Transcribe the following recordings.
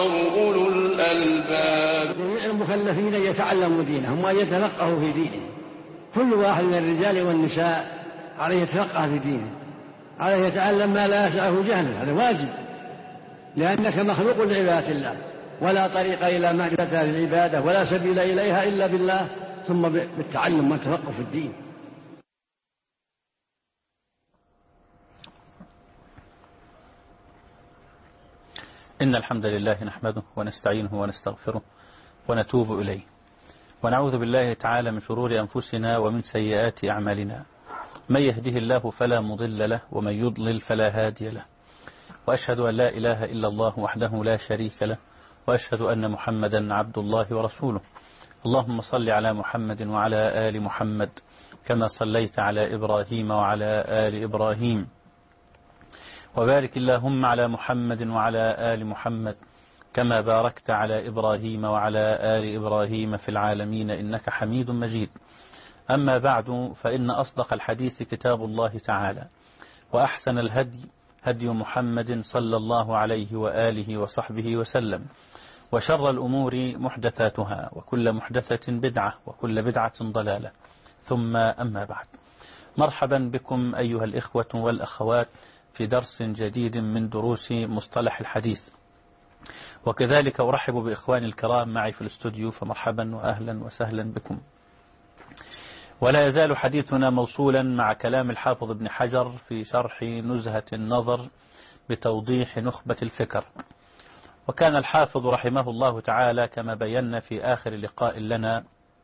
أولو الألباب. جميع المكلفين يتعلموا دينهم وأن يتفقهوا في دينهم. كل واحد من الرجال والنساء عليه يتفقه في دينه، عليه يتعلم ما لا يسعه جهله، هذا واجب، لأنك مخلوق لعبادة الله، ولا طريق إلى معرفة العبادة ولا سبيل إليها إلا بالله، ثم بالتعلم والتفقه في الدين. إن الحمد لله نحمده ونستعينه ونستغفره ونتوب إليه، ونعوذ بالله تعالى من شرور أنفسنا ومن سيئات أعمالنا، من يهده الله فلا مضل له ومن يضلل فلا هادي له، وأشهد أن لا إله إلا الله وحده لا شريك له، وأشهد أن محمدا عبد الله ورسوله. اللهم صل على محمد وعلى آل محمد كما صليت على إبراهيم وعلى آل إبراهيم، وبارك اللهم على محمد وعلى آل محمد كما باركت على إبراهيم وعلى آل إبراهيم في العالمين إنك حميد مجيد. أما بعد، فإن أصدق الحديث كتاب الله تعالى، وأحسن الهدي هدي محمد صلى الله عليه وآله وصحبه وسلم، وشر الأمور محدثاتها، وكل محدثة بدعة، وكل بدعة ضلالة، ثم أما بعد. مرحبا بكم أيها الإخوة والأخوات في درس جديد من دروس مصطلح الحديث، وكذلك أرحب بإخواني الكرام معي في الاستوديو، فمرحبا وأهلا وسهلا بكم. ولا يزال حديثنا موصولا مع كلام الحافظ ابن حجر في شرح نزهة النظر بتوضيح نخبة الفكر. وكان الحافظ رحمه الله تعالى كما بينا في آخر لقاء لنا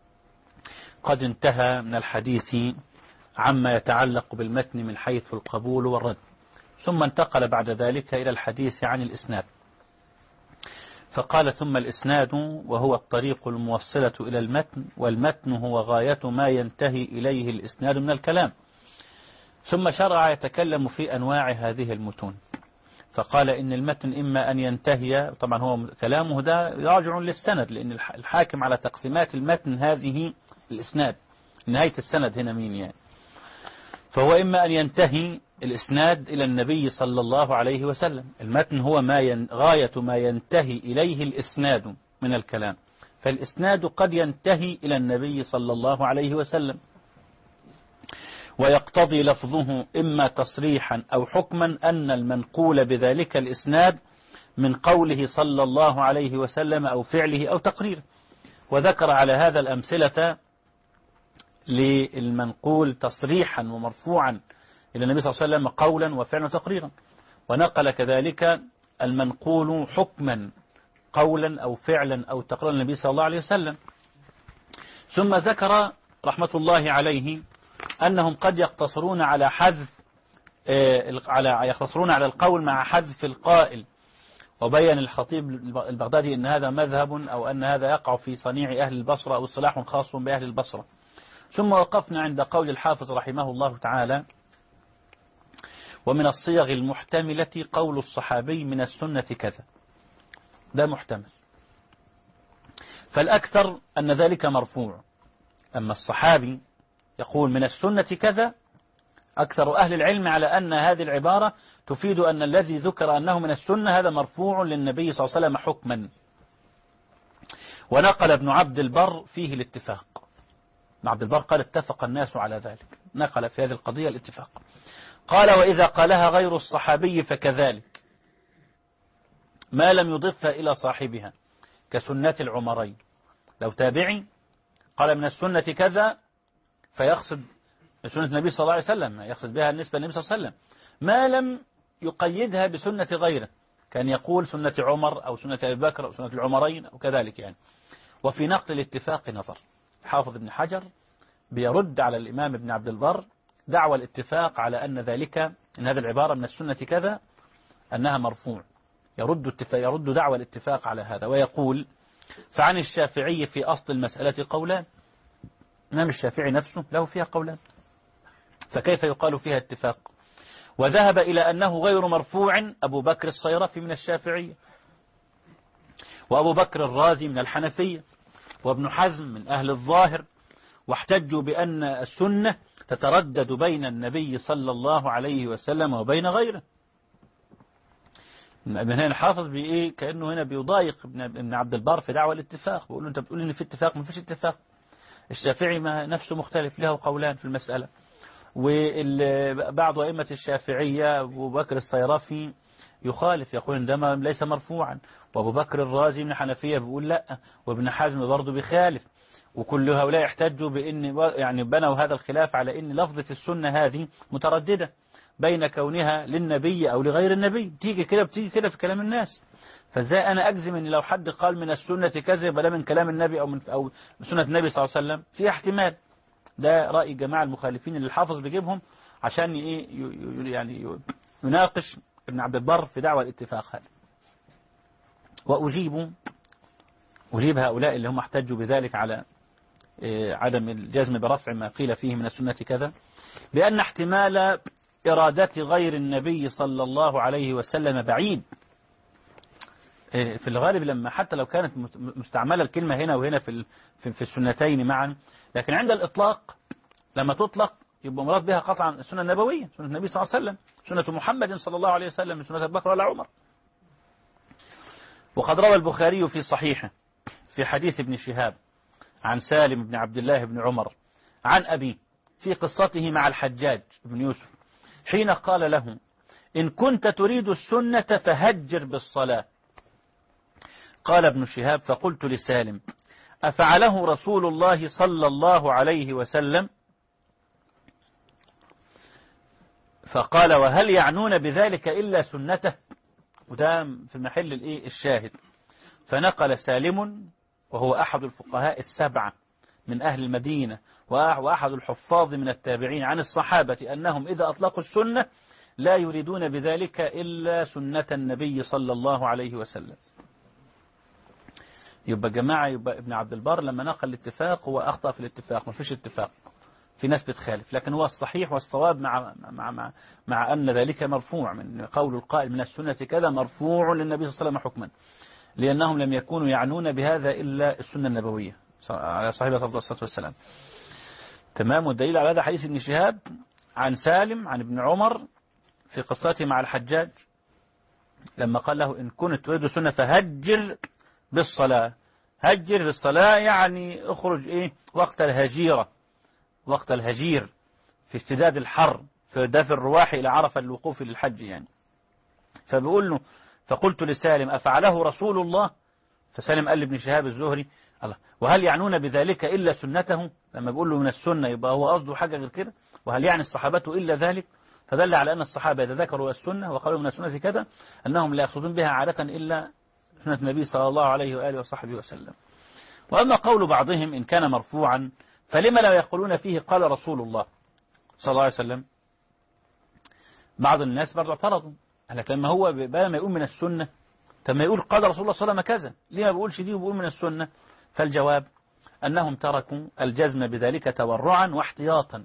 قد انتهى من الحديث عما يتعلق بالمتن من حيث القبول والرد، ثم انتقل بعد ذلك إلى الحديث عن الإسناد، فقال: ثم الإسناد وهو الطريق الموصلة إلى المتن، والمتن هو غاية ما ينتهي إليه الإسناد من الكلام. ثم شرع يتكلم في أنواع هذه المتون، فقال إن المتن إما أن ينتهي، طبعا هو كلامه ده راجع للسند، لأن الحاكم على تقسيمات المتن هذه الإسناد، نهاية السند هنا مين يعني، فهو إما أن ينتهي الإسناد إلى النبي صلى الله عليه وسلم، المتن هو غاية ما ينتهي إليه الإسناد من الكلام، فالإسناد قد ينتهي إلى النبي صلى الله عليه وسلم، ويقتضي لفظه إما تصريحا أو حكما أن المنقول بذلك الإسناد من قوله صلى الله عليه وسلم أو فعله أو تقريره. وذكر على هذا الأمثلة للمنقول تصريحا ومرفوعا إلى النبي صلى الله عليه وسلم قولا وفعلا وتقريرا، ونقل كذلك المنقول حكما قولا أو فعلا أو تقريرا النبي صلى الله عليه وسلم. ثم ذكر رحمة الله عليه أنهم قد يقتصرون على حذف يقتصرون على القول مع حذف القائل، وبين الخطيب البغدادي أن هذا مذهب، أو أن هذا يقع في صنيع أهل البصرة، أو اصطلاح خاص بأهل البصرة. ثم وقفنا عند قول الحافظ رحمه الله تعالى: ومن الصيغ المحتملة قول الصحابي من السنة كذا، ده محتمل، فالأكثر أن ذلك مرفوع. أما الصحابي يقول من السنة كذا، أكثر أهل العلم على أن هذه العبارة تفيد أن الذي ذكر أنه من السنة هذا مرفوع للنبي صلى الله عليه وسلم حكما. ونقل ابن عبد البر فيه الاتفاق، ابن عبد البر قال اتفق الناس على ذلك، نقل في هذه القضية الاتفاق. قال: وإذا قالها غير الصحابي فكذلك، ما لم يضفها إلى صاحبها، كسنة العمرين. لو تابعي قال من السنة كذا، فيقصد سنة النبي صلى الله عليه وسلم، يقصد بها النسبة للنبي صلى الله عليه وسلم، ما لم يقيدها بسنة غيره، كان يقول سنة عمر أو سنة أبي بكر أو سنة العمرين أو كذلك يعني. وفي نقل الاتفاق نظر، حافظ ابن حجر بيرد على الإمام ابن عبد البر دعوى الاتفاق على أن ذلك، إن هذه العبارة من السنة كذا أنها مرفوع، يرد دعوى الاتفاق على هذا، ويقول: فعن الشافعي في أصل المسألة قولان، الإمام الشافعي نفسه له فيها قولان، فكيف يقال فيها اتفاق؟ وذهب إلى أنه غير مرفوع أبو بكر الصيرفي من الشافعية، وأبو بكر الرازي من الحنفية، وابن حزم من أهل الظاهر، واحتجوا بأن السنة تتردد بين النبي صلى الله عليه وسلم وبين غيره. ابن هنا الحافظ بإيه كأنه هنا بيضايق ابن عبد البر في دعوة الاتفاق، بيقول له أنت بتقول إن في اتفاق، ما فيش اتفاق. الشافعي ما نفسه مختلف، له قولان في المسألة. وبعض أئمة الشافعية أبو بكر الصيرافي يخالف، يقول إن ده ليس مرفوعا، وأبو بكر الرازي من الحنفية بيقول لا، وابن حزم برضه بيخالف. وكل هؤلاء يحتجوا بأن يعني بنوا هذا الخلاف على أن لفظة السنة هذه مترددة بين كونها للنبي أو لغير النبي، تيجي كده بتيجي كده في كلام الناس. فازاي أنا أجزم أن لو حد قال من السنة كذا يبقى ده من كلام النبي أو سنة النبي صلى الله عليه وسلم؟ في احتمال. ده رأي جماعة المخالفين اللي الحافظ بيجيبهم عشان يعني يناقش ابن عبد البر في دعوة الاتفاق هذا. وأجيب هؤلاء اللي هم احتجوا بذلك على عدم الجزم برفع ما قيل فيه من السنة كذا، بأن احتمال إرادة غير النبي صلى الله عليه وسلم بعيد. في الغالب لما حتى لو كانت مستعملة الكلمة هنا وهنا في السنتين معا، لكن عند الإطلاق لما تطلق يبقى مراد بها قطعا السنة النبوية، سنة النبي صلى الله عليه وسلم، سنة محمد صلى الله عليه وسلم، من سنة أبي بكر ولا عمر. وقد روى البخاري في صحيحه في حديث ابن شهاب عن سالم بن عبد الله بن عمر عن أبيه في قصته مع الحجاج بن يوسف حين قال له: إن كنت تريد السنة فهجر بالصلاة. قال ابن شهاب: فقلت لسالم: أفعله رسول الله صلى الله عليه وسلم؟ فقال: وهل يعنون بذلك إلا سنته؟ وده في محل الشاهد. فنقل سالم وهو أحد الفقهاء السبعة من أهل المدينة وأحد الحفاظ من التابعين عن الصحابة أنهم إذا أطلقوا السنة لا يريدون بذلك إلا سنة النبي صلى الله عليه وسلم. يبقى جماعة، يبقى ابن عبد البر لما نقل الاتفاق هو أخطأ في الاتفاق، ما فيش اتفاق، في ناس بتخالف، لكن هو الصحيح والصواب مع أن ذلك مرفوع من قول القائل من السنة كذا مرفوع للنبي صلى الله عليه وسلم حكما، لأنهم لم يكونوا يعنون بهذا إلا السنة النبوية على صاحبها صلى الله عليه وسلم. تمام. والدليل على هذا حديث ابن شهاب عن سالم عن ابن عمر في قصته مع الحجاج لما قال له: إن كنت تريد السنة فهجر بالصلاة. هجر بالصلاة يعني اخرج وقت الهجيرة، وقت الهجير في اشتداد الحر، في دفع الرواح إلى عرفة الوقوف للحج يعني. فبيقول له: فقلت لسالم: أفعله رسول الله؟ فسالم قال لابن شهاب الزهري: الله، وهل يعنون بذلك إلا سنته؟ لما بيقول له من السنة يبقى هو قصده حاجة غير كده؟ وهل يعني الصحابة إلا ذلك؟ فدل على أن الصحابة إذا ذكروا السنة وقالوا من السنة كذا أنهم لا يقصدون بها عادة إلا سنة النبي صلى الله عليه وآله وصحبه وسلم. وأما قول بعضهم إن كان مرفوعا فلما لا يقولون فيه قال رسول الله صلى الله عليه وسلم؟ بعض الناس برضو اعترضوا، لكن لما هو بقى ما يقول من السنة، طب ما يقول قال رسول الله صلى الله عليه وسلم كذا، ليه ما بيقولش دي وبيقول من السنة؟ فالجواب أنهم تركوا الجزم بذلك تورعا واحتياطا،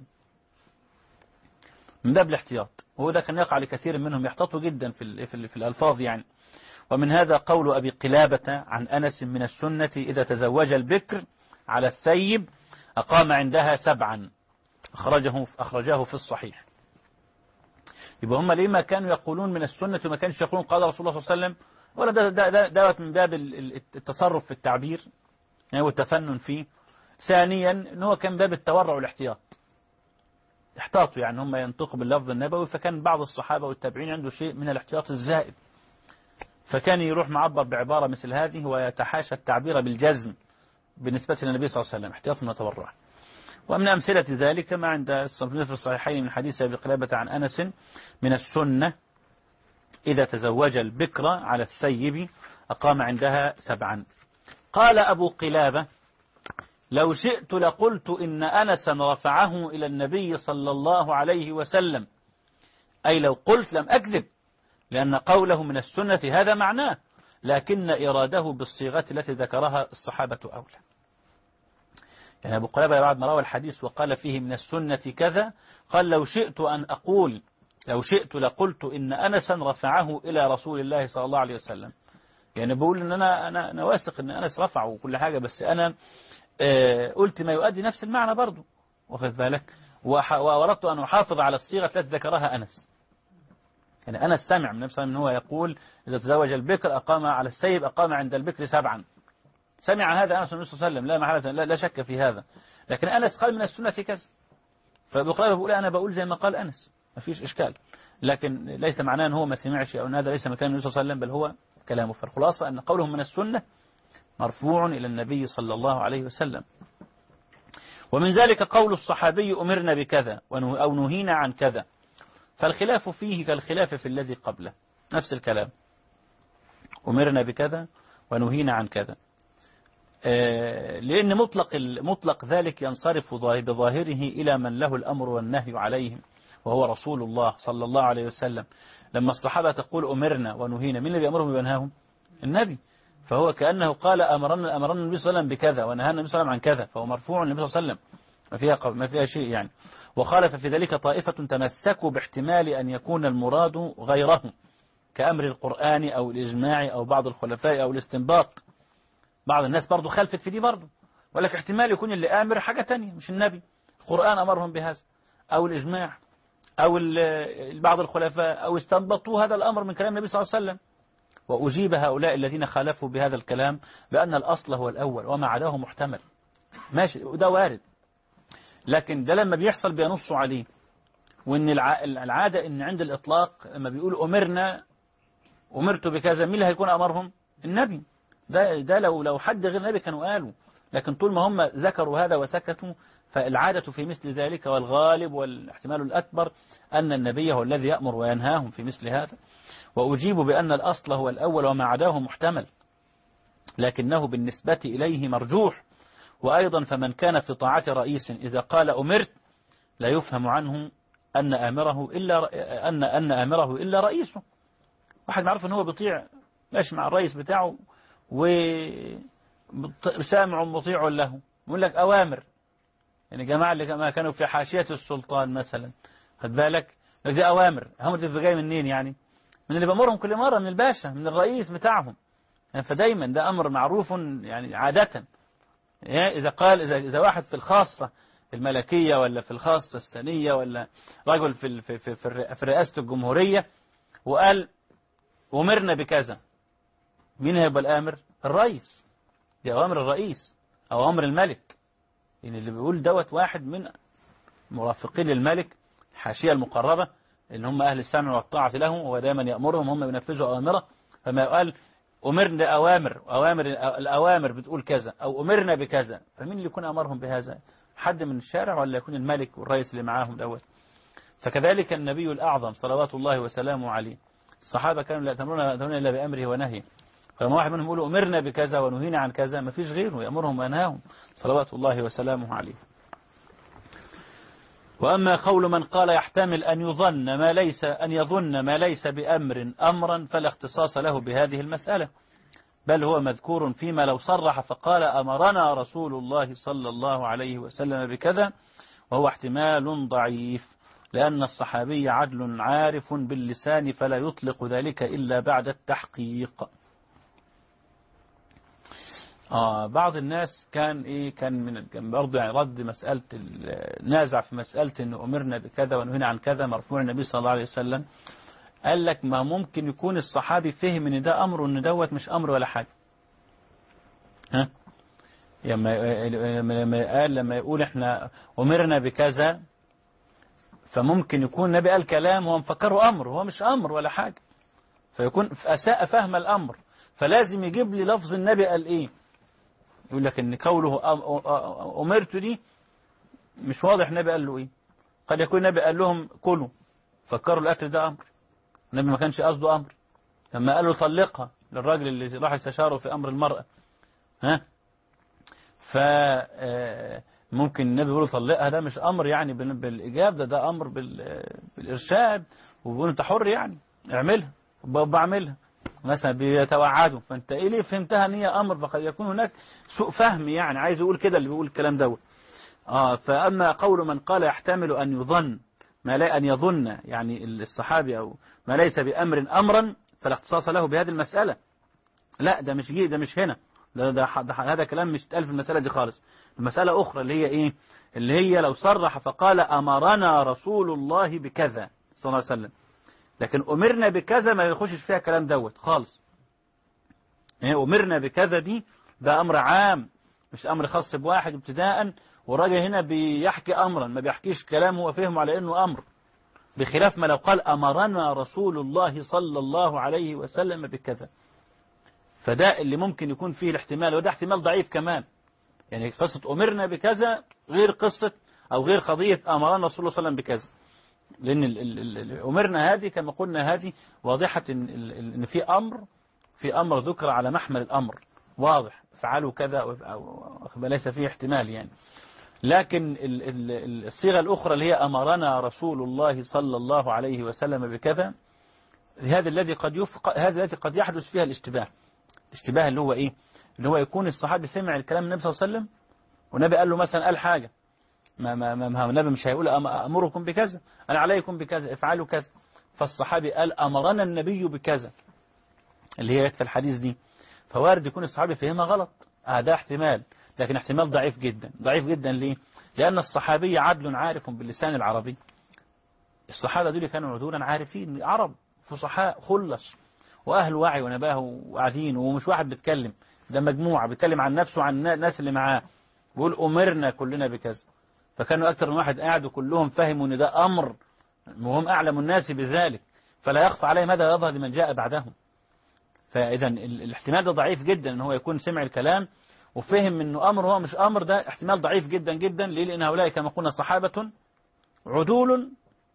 من باب الاحتياط، وهو ده كان يقع لكثير منهم، يحتاطوا جدا في الألفاظ يعني. ومن هذا قول أبي قلابة عن أنس: من السنة إذا تزوج البكر على الثيب أقام عندها 7، أخرجاه في الصحيح. يبقى هم ليه ما كانوا يقولون من السنة وما كانش يقولون قال رسول الله صلى الله عليه وسلم؟ ولا ده من باب التصرف في التعبير يعني والتفنن فيه. ثانيا ان هو كان باب التورع والاحتياط، احتاطوا يعني هم ينطقوا باللفظ النبوي، فكان بعض الصحابة والتابعين عنده شيء من الاحتياط الزائد، فكان يروح معبر بعبارة مثل هذه ويتحاشى التعبير بالجزم بالنسبة للنبي صلى الله عليه وسلم احتياطا وتورعا. ومن أمثلة ذلك ما عند الصنفين في الصحيحين من حديث أبي قلابة عن أنس: من السنة إذا تزوج البكر على الثيب أقام عندها 7. قال أبو قلابة: لو شئت لقلت إن أنسا رفعه إلى النبي صلى الله عليه وسلم، أي لو قلت لم أكذب، لأن قوله من السنة هذا معناه، لكن إراده بالصيغة التي ذكرها الصحابة أولى. يعني أبو قلابة بعد ما روى الحديث وقال فيه من السنة كذا، قال لو شئت أن أقول، لو شئت لقلت إن أنسا رفعه إلى رسول الله صلى الله عليه وسلم. يعني بقول إن أنا واثق إن أنس رفعه وكل حاجة، بس أنا قلت ما يؤدي نفس المعنى برضو، واخذ بالك، وأردت أن أحافظ على الصيغة التي ذكرها أنس. يعني أنا سمع من نفسه أنه هو يقول إذا تزوج البكر أقام على السيب أقام عند البكر 7. سمع هذا أنس النبي صلى الله عليه وسلم لا محالة لا شك في هذا. لكن أنس قال من السنة كذا، فبقرأ بقول أنا بقول زي ما قال أنس ما فيش إشكال، لكن ليس معناه أن هو ما سمعش أو أن هذا ليس مكان النبي صلى الله عليه وسلم، بل هو كلامه. فالخلاصة أن قولهم من السنة مرفوع إلى النبي صلى الله عليه وسلم. ومن ذلك قول الصحابي أمرنا بكذا أو نهينا عن كذا، فالخلاف فيه كالخلاف في الذي قبله، نفس الكلام، أمرنا بكذا ونهينا عن كذا، لأن مطلق ذلك ينصرف بظاهره إلى من له الأمر والنهي عليهم وهو رسول الله صلى الله عليه وسلم. لما الصحابة تقول أمرنا ونهينا، من اللي بيأمرهم وينهاهم؟ النبي. فهو كأنه قال أمرنا النبي صلى الله عليه وسلم بكذا ونهانا النبي صلى الله عليه وسلم عن كذا، فهو مرفوع للنبي صلى الله عليه وسلم، ما فيها شيء يعني. وخالف في ذلك طائفة تمسكوا باحتمال أن يكون المراد غيره كأمر القرآن أو الإجماع أو بعض الخلفاء أو الاستنباط. بعض الناس برضو خلفت في دي برضو، ولك احتمال يكون اللي آمر حاجة تانية مش النبي، القرآن أمرهم بهذا أو الإجماع أو بعض الخلفاء أو استنبطوا هذا الأمر من كلام النبي صلى الله عليه وسلم. وأجيب هؤلاء الذين خالفوا بهذا الكلام بأن الأصل هو الأول وما عداه محتمل، ماشي وده وارد، لكن ده لما بيحصل بينصوا عليه. وإن العادة إن عند الإطلاق لما بيقول أمرت بكذا، مين اللي هيكون أمرهم؟ النبي. ده لو حد غير النبي كانوا قالوا، لكن طول ما هم ذكروا هذا وسكتوا فالعادة في مثل ذلك، والغالب والاحتمال الأكبر أن النبي هو الذي يأمر وينهاهم في مثل هذا. وأجيب بأن الأصل هو الأول وما عداه محتمل، لكنه بالنسبة إليه مرجوح. وأيضا فمن كان في طاعة رئيس إذا قال أمرت لا يفهم عنه أن آمره إلا رئيسه. واحد معروف أنه هو بيطيع ماشي مع الرئيس بتاعه وسامع مطيع له، يقول لك أوامر. يعني جماعة اللي ما كانوا في حاشية السلطان مثلا، خد بالك دي أوامر، هم دي جاي منين يعني؟ من اللي بأمرهم كل مرة، من الباشا، من الرئيس بتاعهم يعني. فدايما ده أمر معروف يعني عادة. يعني إذا واحد في الخاصة الملكية ولا في الخاصة السنية ولا رجل في رئاسة الجمهورية وقال أمرنا بكذا، مين هيبقى الآمر؟ الرئيس. دي أوامر الرئيس أو أمر الملك. يعني اللي بيقول دوت واحد من مرافقين للملك، الحاشية المقربة اللي هم أهل السمع والطاعة له، وهو دائما يأمرهم هم بينفذوا أوامره. فما يقال أمرنا الأوامر بتقول كذا أو أمرنا بكذا، فمين اللي يكون أمرهم بهذا؟ حد من الشارع ولا يكون الملك والرئيس اللي معاهم دوت؟ فكذلك النبي الأعظم صلوات الله وسلامه عليه، الصحابة كانوا لا يأتمرون إلا بأمره ونهيه. فلما واحد منهم يقول أمرنا بكذا ونهينا عن كذا، ما فيش غيره يأمرهم وينهاهم صلوات الله وسلامه عليه. وأما قول من قال يحتمل أن يظن ما ليس بأمر أمرا فلا اختصاص له بهذه المسألة، بل هو مذكور فيما لو صرح فقال أمرنا رسول الله صلى الله عليه وسلم بكذا، وهو احتمال ضعيف، لأن الصحابي عدل عارف باللسان فلا يطلق ذلك إلا بعد التحقيق. بعض الناس كان برضه يعني رد مسألة نازع في مسألة إن أمرنا بكذا ونهينا عن كذا مرفوع النبي صلى الله عليه وسلم. قال لك ما ممكن يكون الصحابي فهم إن ده أمر وإن دوت مش أمر ولا حاجة. لما يقول إحنا أمرنا بكذا، فممكن يكون النبي قال كلام هو مفكره أمر، هو مش أمر ولا حاجة، فيكون أساء فهم الأمر، فلازم يجيب لي لفظ النبي قال إيه. يقول لك إن قوله أمرت دي مش واضح النبي قال له إيه. قد يكون النبي قال لهم كلوا، فكروا الأكل ده أمر، النبي ما كانش قصده أمر. لما قال له طلقها للراجل اللي راح يستشاره في أمر المرأة، فممكن النبي يقول طلقها، ده مش أمر يعني بالإجاب، ده أمر بالإرشاد، وبيقول أنت حر يعني اعملها وبعملها مثلا، بيتوعدوا. فأنت إيه ليه فهمتها أن هي أمر؟ فقد يكون هناك سوء فهم يعني، عايز يقول كده اللي بيقول الكلام دوت. فأما قول من قال يحتمل أن يظن يعني الصحابي أو ما ليس بأمر أمرا فلا اختصاص له بهذه المسألة، لا ده مش هنا، هذا كلام مش اتقال في المسألة دي خالص. المسألة أخرى اللي هي إيه؟ اللي هي لو صرح فقال أمرنا رسول الله بكذا صلى الله عليه وسلم، لكن أمرنا بكذا ما يخشش فيها كلام دوت خالص. أمرنا بكذا دي ده أمر عام، مش أمر خاص بواحد ابتداء، والراجل هنا بيحكي أمرا ما بيحكيش كلامه وفهمه على أنه أمر، بخلاف ما لو قال أمرنا رسول الله صلى الله عليه وسلم بكذا، فده اللي ممكن يكون فيه الاحتمال، وده احتمال ضعيف كمان. يعني قصة أمرنا بكذا غير قصة أو غير قضية أمرنا رسول الله صلى الله عليه وسلم بكذا، لأن أمرنا هذه كما قلنا هذه واضحة إن في أمر ذكر على محمل الأمر واضح، افعلوا كذا ليس فيه احتمال يعني. لكن الصيغة الأخرى اللي هي أمرنا رسول الله صلى الله عليه وسلم بكذا، هذا الذي قد يحدث فيها الاشتباه اللي هو إيه؟ اللي هو يكون الصحابي سمع الكلام النبي صلى الله عليه وسلم، والنبي قال له مثلا قال حاجة، ما النبي مش هيقول أمركم بكذا، أنا عليكم بكذا، افعلوا كذا، فالصحابي قال أمرنا النبي بكذا اللي هي في الحديث دي، فوارد يكون الصحابي فهمها غلط. ده احتمال، لكن احتمال ضعيف جدا. ضعيف جدا ليه؟ لأن الصحابي عدل عارف باللسان العربي. الصحابة دول كانوا عدولا عارفين، عرب فصحاء خلص وأهل وعي ونباه وقاعدين، ومش واحد بيتكلم، ده مجموعة بيتكلم عن نفسه وعن الناس اللي معاه، بيقول أمرنا كلنا بكذا. فكانوا أكثر من واحد قاعد وكلهم فهموا أن ده أمر، وهم أعلم الناس بذلك، فلا يخفى عليه ماذا يظهر لمن جاء بعدهم. فإذا الاحتمال ده ضعيف جدا ان هو يكون سمع الكلام وفهم انه امر هو مش امر، ده احتمال ضعيف جدا جدا. ليه؟ لان هؤلاء كما قلنا صحابة عدول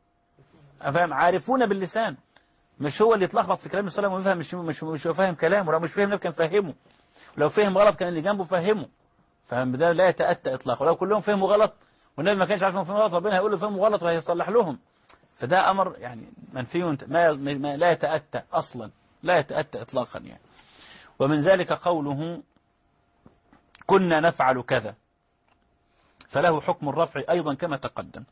افهم عارفون باللسان، مش هو اللي يتلخبط في كلام الصلاة ويفهم مش هو فاهم كلامه، لو مش فاهم كان فهمه، لو فهم غلط كان اللي جنبه فهمه، فده لا يتأتى اطلاقا. ولو كلهم فهموا غلط والنبي ما كانش عارف انهم فهموا غلط، ربنا هيقول له فهموا غلط وهيصلح لهم، فده امر يعني منفي ما لا يتأتى اصلا، لا يتأتى إطلاقا يعني. ومن ذلك قوله كنا نفعل كذا، فله حكم الرفع أيضا كما تقدم.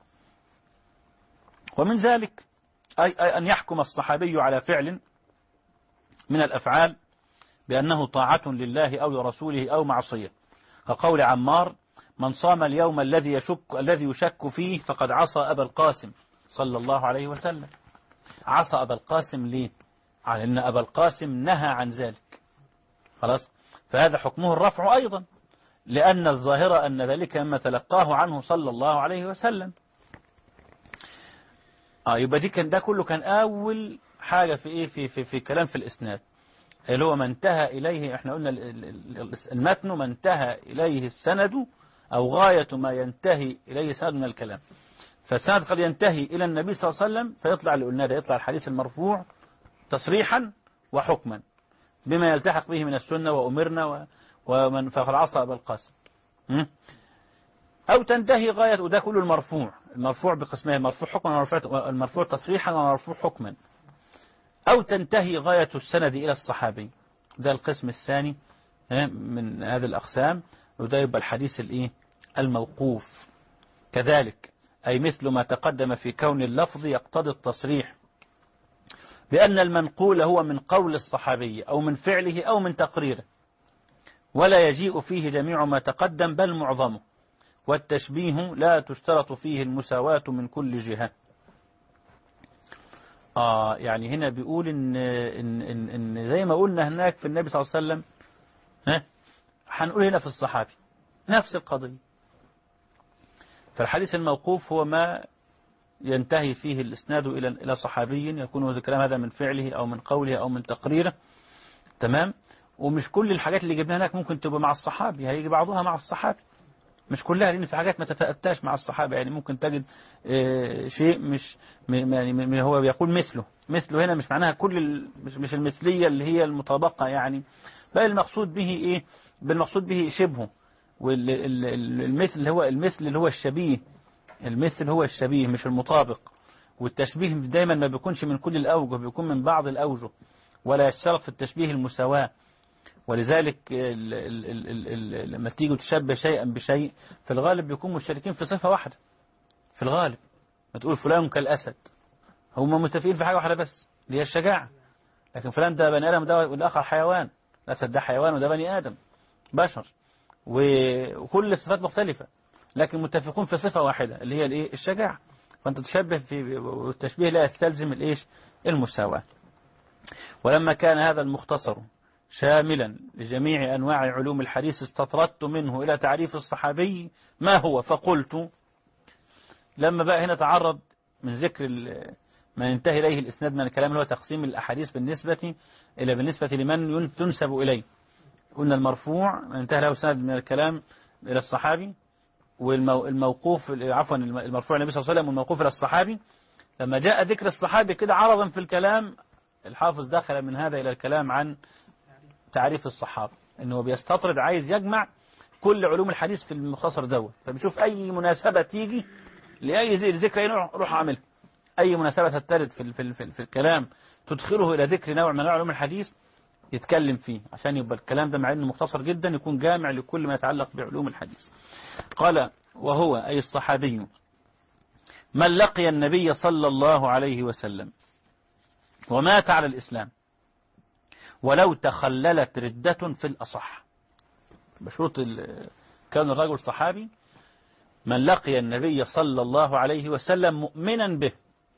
ومن ذلك أي أن يحكم الصحابي على فعل من الأفعال بأنه طاعة لله أو لرسوله أو معصية، كقول عمار من صام اليوم الذي يشك فيه فقد عصى أبا القاسم صلى الله عليه وسلم. عصى أبا القاسم ليه؟ على أن أبا القاسم نهى عن ذلك، خلاص، فهذا حكمه الرفع أيضا، لأن الظاهرة أن ذلك مما تلقاه عنه صلى الله عليه وسلم. يبقى ده كله كان أول حاجة في إيه في كلام في الإسناد، اللي هو ما انتهى إليه، احنا قلنا المتن ما انتهى إليه السند أو غاية ما ينتهي إليه سند من الكلام. فالسند قد ينتهي إلى النبي صلى الله عليه وسلم فيطلع اللي قلنا ده، يطلع الحديث المرفوع تصريحا وحكما بما يلتحق به من السنة وأمرنا ومن فقد عصى أبا القاسم، أو تنتهي غاية، وده كله المرفوع بقسمه، المرفوع حكما والمرفوع تصريحا والمرفوع حكما، أو تنتهي غاية السند إلى الصحابي، ده القسم الثاني من هذه الأقسام، وده يبقى الحديث الموقوف كذلك، أي مثل ما تقدم في كون اللفظ يقتضي التصريح بأن المنقول هو من قول الصحابي أو من فعله أو من تقريره، ولا يجيء فيه جميع ما تقدم بل معظمه، والتشبيه لا تشترط فيه المساواة من كل جهة. يعني هنا بيقول إن زي ما قلنا هناك في النبي صلى الله عليه وسلم، هنقول هنا في الصحابي نفس القضية. فالحديث الموقوف هو ما ينتهي فيه الإسناد إلى صحابي، يكون الكلام هذا من فعله أو من قوله أو من تقريره، تمام. ومش كل الحاجات اللي جبناها هناك ممكن تبقى مع الصحابي، هيجي بعضها مع الصحابي، مش كلها، لأن في حاجات ما تتأتاش مع الصحابة. يعني ممكن تجد شيء مش هو بيقول مثله هنا مش معناها مش المثلية اللي هي المطابقة يعني، بل المقصود به إيه؟ بالمقصود به شبهه، والمثل اللي هو الشبيه، المثل هو الشبيه مش المطابق. والتشبيه دايما ما بيكونش من كل الأوجه، بيكون من بعض الأوجه، ولا يشترط في التشبيه المساواة. ولذلك لما تيجي تشبه شيئا بشيء في الغالب بيكون مشتركين في صفة واحدة، في الغالب ما تقول فلان كالأسد، هم متفقين في حاجة واحدة بس اللي هي الشجاعة، لكن فلان ده بني آدم ده والآخر حيوان، الأسد ده حيوان وده بني آدم بشر، وكل الصفات مختلفة لكن متفقون في صفة واحدة اللي هي الشجاعة. فأنت تشبه في، والتشبيه لا يستلزم الإيش المساواة. ولما كان هذا المختصر شاملا لجميع أنواع علوم الحديث استطردت منه إلى تعريف الصحابي ما هو، فقلت لما بقى هنا تعرض من ذكر ما ينتهي إليه الإسناد من الكلام اللي هو تقسيم الأحاديث بالنسبة لمن تنسب إليه. قلنا المرفوع ما ينتهي له إسناد من الكلام إلى الصحابي، والموقوف عفوا المرفوع النبي صلى الله عليه وسلم والموقوف إلى الصحابي. لما جاء ذكر الصحابي كده عرضا في الكلام، الحافظ دخل من هذا إلى الكلام عن تعريف الصحابة، إنه بيستطرد عايز يجمع كل علوم الحديث في المختصر دوت، فبيشوف أي مناسبة تيجي لأي ذكر روح عاملها، أي مناسبة تترد في الكلام تدخله إلى ذكر نوع من علوم الحديث يتكلم فيه، عشان يبقى الكلام ده مع إنه مختصر جدا يكون جامع لكل ما يتعلق بعلوم الحديث. قال وهو أي الصحابي من لقي النبي صلى الله عليه وسلم ومات على الإسلام ولو تخللت ردة في الأصح. بشروط كان الرجل صحابي من لقي النبي صلى الله عليه وسلم مؤمنا به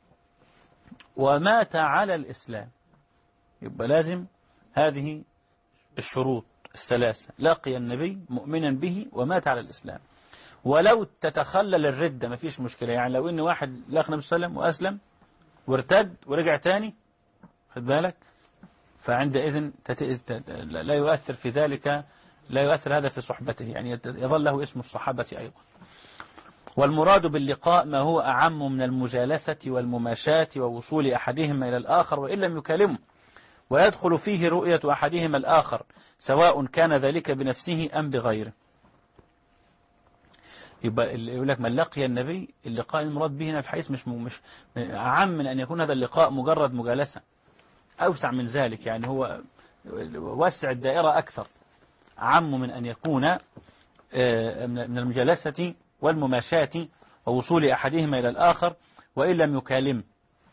ومات على الإسلام، يبقى لازم هذه الشروط الثلاثة: لقي النبي مؤمنا به ومات على الإسلام. ولو تتخلل الردة ما فيش مشكلة، يعني لو إن واحد لقى النبي صلى الله عليه وسلم وأسلم وارتد ورجع تاني، خد بالك، فعندئذ لا يؤثر في ذلك، لا يؤثر هذا في صحبته، يعني يظل له اسم الصحابة أيضا. والمراد باللقاء ما هو أعم من المجالسة والمماشاة ووصول أحدهما إلى الآخر وإن لم يكلمه، ويدخل فيه رؤية أحدهما الآخر سواء كان ذلك بنفسه أم بغيره. يبقى يقول لك من لقي النبي، اللقاء المراد به هنا في الحديث مش أعم من أن يكون هذا اللقاء مجرد مجالسة، أوسع من ذلك، يعني هو وسع الدائرة أكثر، أعم من أن يكون من المجالسة والمماشاة ووصول أحدهما إلى الآخر وإن لم يكالم،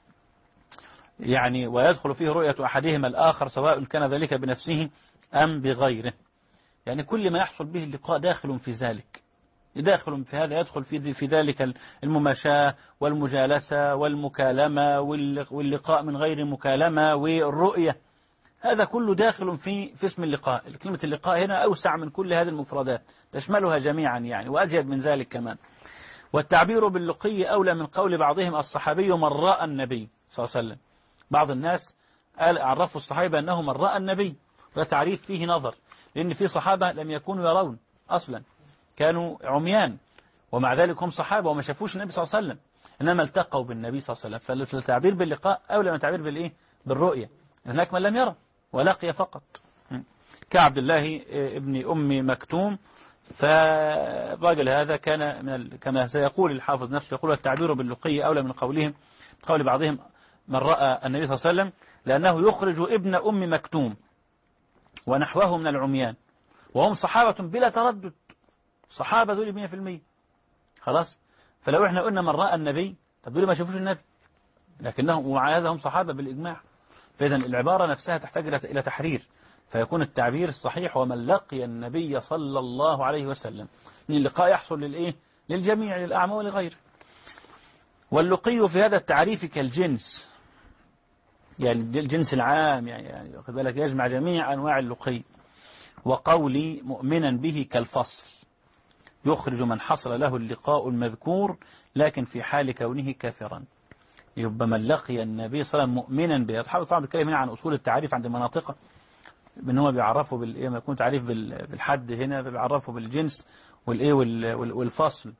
يعني ويدخل فيه رؤية أحدهما الآخر سواء كان ذلك بنفسه أم بغيره، يعني كل ما يحصل به اللقاء داخل في ذلك، داخل في هذا، يدخل في ذلك المماشاة والمجالسة والمكالمة واللقاء من غير مكالمة والرؤية، هذا كله داخل في اسم اللقاء. كلمة اللقاء هنا أوسع من كل هذه المفردات، تشملها جميعا يعني، وأزيد من ذلك كمان. والتعبير باللقي أولى من قول بعضهم الصحابي من رأى النبي صلى الله عليه وسلم. بعض الناس عرفوا الصحابة بأنه من رأى النبي، وتعريف فيه نظر، لأن في صحابة لم يكونوا يرون أصلا، كانوا عميان، ومع ذلك هم صحابة وما شافوش النبي صلى الله عليه وسلم، إنما التقوا بالنبي صلى الله عليه وسلم. فالتعبير باللقاء أولى من التعبير بالإيه؟ بالرؤية. هناك من لم يرى ولقي فقط، كعبد الله ابن أم مكتوم. فالراجل هذا كان كما سيقول الحافظ نفسه، يقول التعبير باللقي أولى من قول بعضهم من رأى النبي صلى الله عليه وسلم، لأنه يخرج ابن أم مكتوم ونحوه من العميان، وهم صحابة بلا تردد، صحابة دول 100%. خلاص، فلو احنا قلنا من رأى النبي، طب دول ما شافوش النبي، لكنهم ومع هذا هم صحابة بالإجماع. فإذا العبارة نفسها تحتاج إلى تحرير، فيكون التعبير الصحيح ومن لقي النبي صلى الله عليه وسلم، من اللقاء يحصل للإيه؟ للجميع، للأعمى ولغيره. واللقي في هذا التعريف كالجنس، يعني الجنس العام، يعني واخد بالك، يجمع جميع أنواع اللقي. وقولي مؤمنا به كالفصل، يخرج من حصل له اللقاء المذكور لكن في حال كونه كافرا. يبقى من لقي النبي صلى الله عليه وسلم مؤمنا به، الحافظ طبعا بيتكلم هنا عن أصول التعريف عند مناطقه، بأن هو بيعرفه بالإيه، ما يكون تعريف بالحد، هنا بيعرفه بالجنس والإيه والفصل.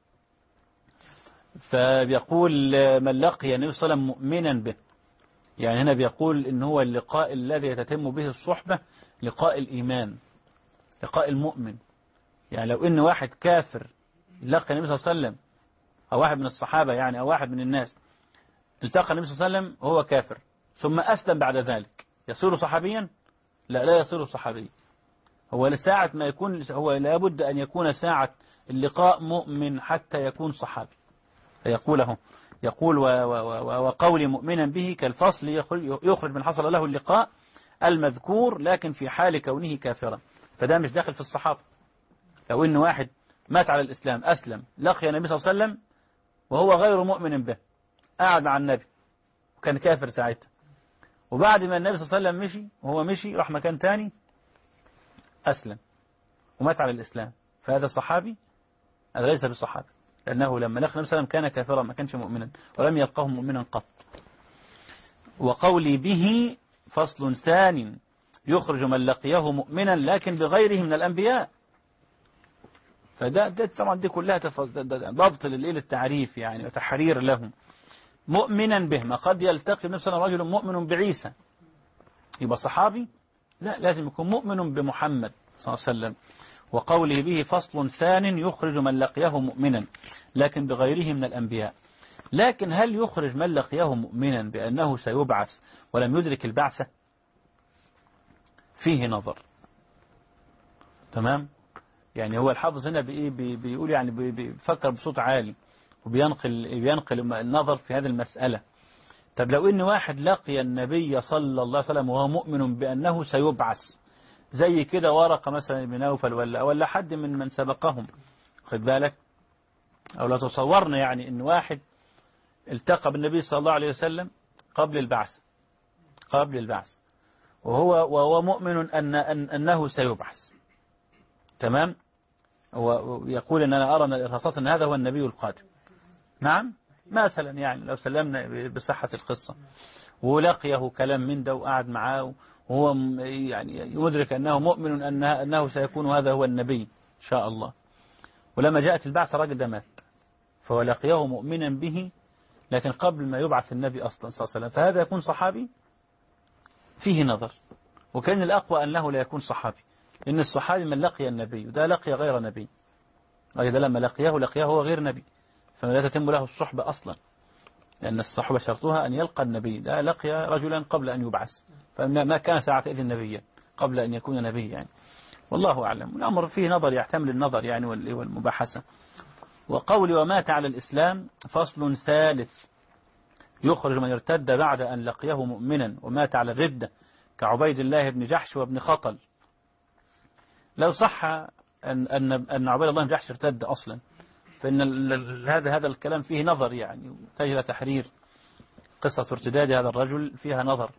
فبيقول من لقي النبي صلى الله عليه وسلم مؤمنا به، يعني هنا بيقول إن هو اللقاء الذي يتتم به الصحبة لقاء الإيمان، لقاء المؤمن. يعني لو إن واحد كافر لقى النبي صلى الله عليه وسلم، أو واحد من الصحابة يعني، أو واحد من الناس التقى النبي صلى الله عليه وسلم وهو كافر ثم أسلم بعد ذلك، يصير صحابيا؟ لا يصير صحابيا. هو لساعة ما يكون، هو لابد أن يكون ساعة اللقاء مؤمن حتى يكون صحابي. يقول وقول مؤمنا به كالفصل، يخرج من حصل له اللقاء المذكور لكن في حال كونه كافرا، فده مش داخل في الصحابة. لو إن واحد مات على الإسلام، أسلم، لقي النبي صلى الله عليه وسلم وهو غير مؤمن به، قعد مع النبي وكان كافر ساعتها، وبعد ما النبي صلى الله عليه وسلم مشي وهو مشي راح مكان تاني أسلم ومات على الإسلام، فهذا صحابي؟ هذا ليس بصحابي، لأنه لما لقى النبي صلى الله عليه وسلم كان كافرا ما كانش مؤمنا ولم يلقاه مؤمنا قط. وقولي به فصل ثان يخرج من لقيه مؤمنا لكن بغيره من الأنبياء. فده طبعا دي كلها ضبط للتعريف يعني وتحرير لهم. مؤمنا به، ما قد يلتقي نفسنا رجل مؤمن بعيسى يبقى صحابي؟ لا، لازم يكون مؤمن بمحمد صلى الله عليه وسلم. وقوله به فصل ثان يخرج من لقيه مؤمنا لكن بغيره من الأنبياء. لكن هل يخرج من لقيه مؤمنا بأنه سيبعث ولم يدرك البعثة؟ فيه نظر. يعني هو الحافظ هنا بيقول يعني بيفكر بصوت عالي وبينقل النظر في هذه المسألة. طب لو ان واحد لقي النبي صلى الله عليه وسلم وهو مؤمن بأنه سيبعث، زي كده ورقة مثلا بن نوفل ولا حد من سبقهم، خد بالك، او لو تصورنا يعني ان واحد التقى بالنبي صلى الله عليه وسلم قبل البعث وهو مؤمن أنه سيبعث، تمام، ويقول أن أنا أرى من الإرهاصات أن هذا هو النبي القادم، نعم مثلا، يعني لو سلمنا بصحة القصة ولقيه كلام من ده وقعد معاه وهو يعني يدرك أنه مؤمن أنه سيكون هذا هو النبي إن شاء الله، ولما جاءت البعث الراجل ده مات، فهو لقيه مؤمنا به لكن قبل ما يبعث النبي أصلا صلى الله عليه وسلم، فهذا يكون صحابي؟ فيه نظر. وكان الأقوى أنه لا يكون صحابي، لأن الصحابي من لقي النبي وده لقي غير نبي، وإذا لما لقيه هو غير نبي، فلا تتم له الصحبة أصلا، لأن الصحبة شرطها أن يلقى النبي، ده لقي رجلا قبل أن يبعث، فما كان ساعتئذ نبيا قبل أن يكون نبي يعني. والله أعلم. الأمر فيه نظر يحتمل النظر يعني والمباحثة. وقول ومات على الإسلام فصل ثالث يخرج من ارتد بعد أن لقيه مؤمنا ومات على الردة كعبيد الله بن جحش وابن خطل. لو صح أن عبيد الله بن جحش ارتد أصلا، فإن هذا الكلام فيه نظر يعني، تجرى تحرير قصة ارتداد هذا الرجل فيها نظر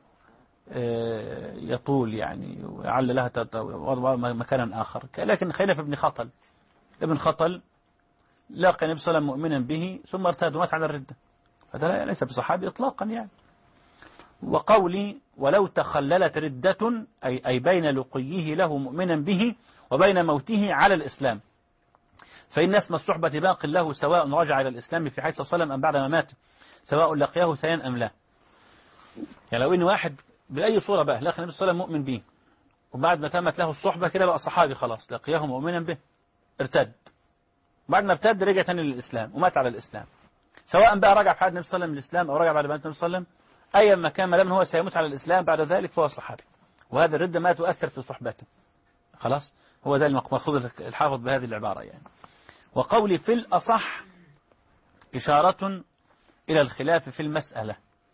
يطول يعني، ولعل لها مكانا آخر. لكن خلاف ابن خطل لاقى النبي صلى الله عليه وسلم مؤمنا به ثم ارتد ومات على الردة، فده ليس بصحابي إطلاقا يعني. وقولي ولو تخللت ردة أي بين لقيه له مؤمنا به وبين موته على الإسلام، فإن اسم الصحبة باق له سواء رجع إلى الإسلام في حيث صلى أم بعد ما مات، سواء لقيه ثانيا أم لا. يعني لو إن واحد بأي صورة بقى لقى النبي صلى الله عليه وسلم مؤمن به وبعد ما تمت له الصحبة كده بقى صحابي خلاص، لقيه مؤمنا به ارتد، بعد ما ارتد رجع ثاني للإسلام ومات على الإسلام، سواء بقى رجع في حياة النبي صلى الله عليه وسلم للإسلام أو رجع بعد ما مات النبي صلى الله عليه وسلم، أيا ما كان ما دام هو سيموت على الإسلام بعد ذلك فهو صحابي، وهذا الردة ما تؤثر في صحبته خلاص. هو ده المقصود الحافظ بهذه العبارة يعني. وقولي في الأصح إشارة إلى الخلاف في المسألة،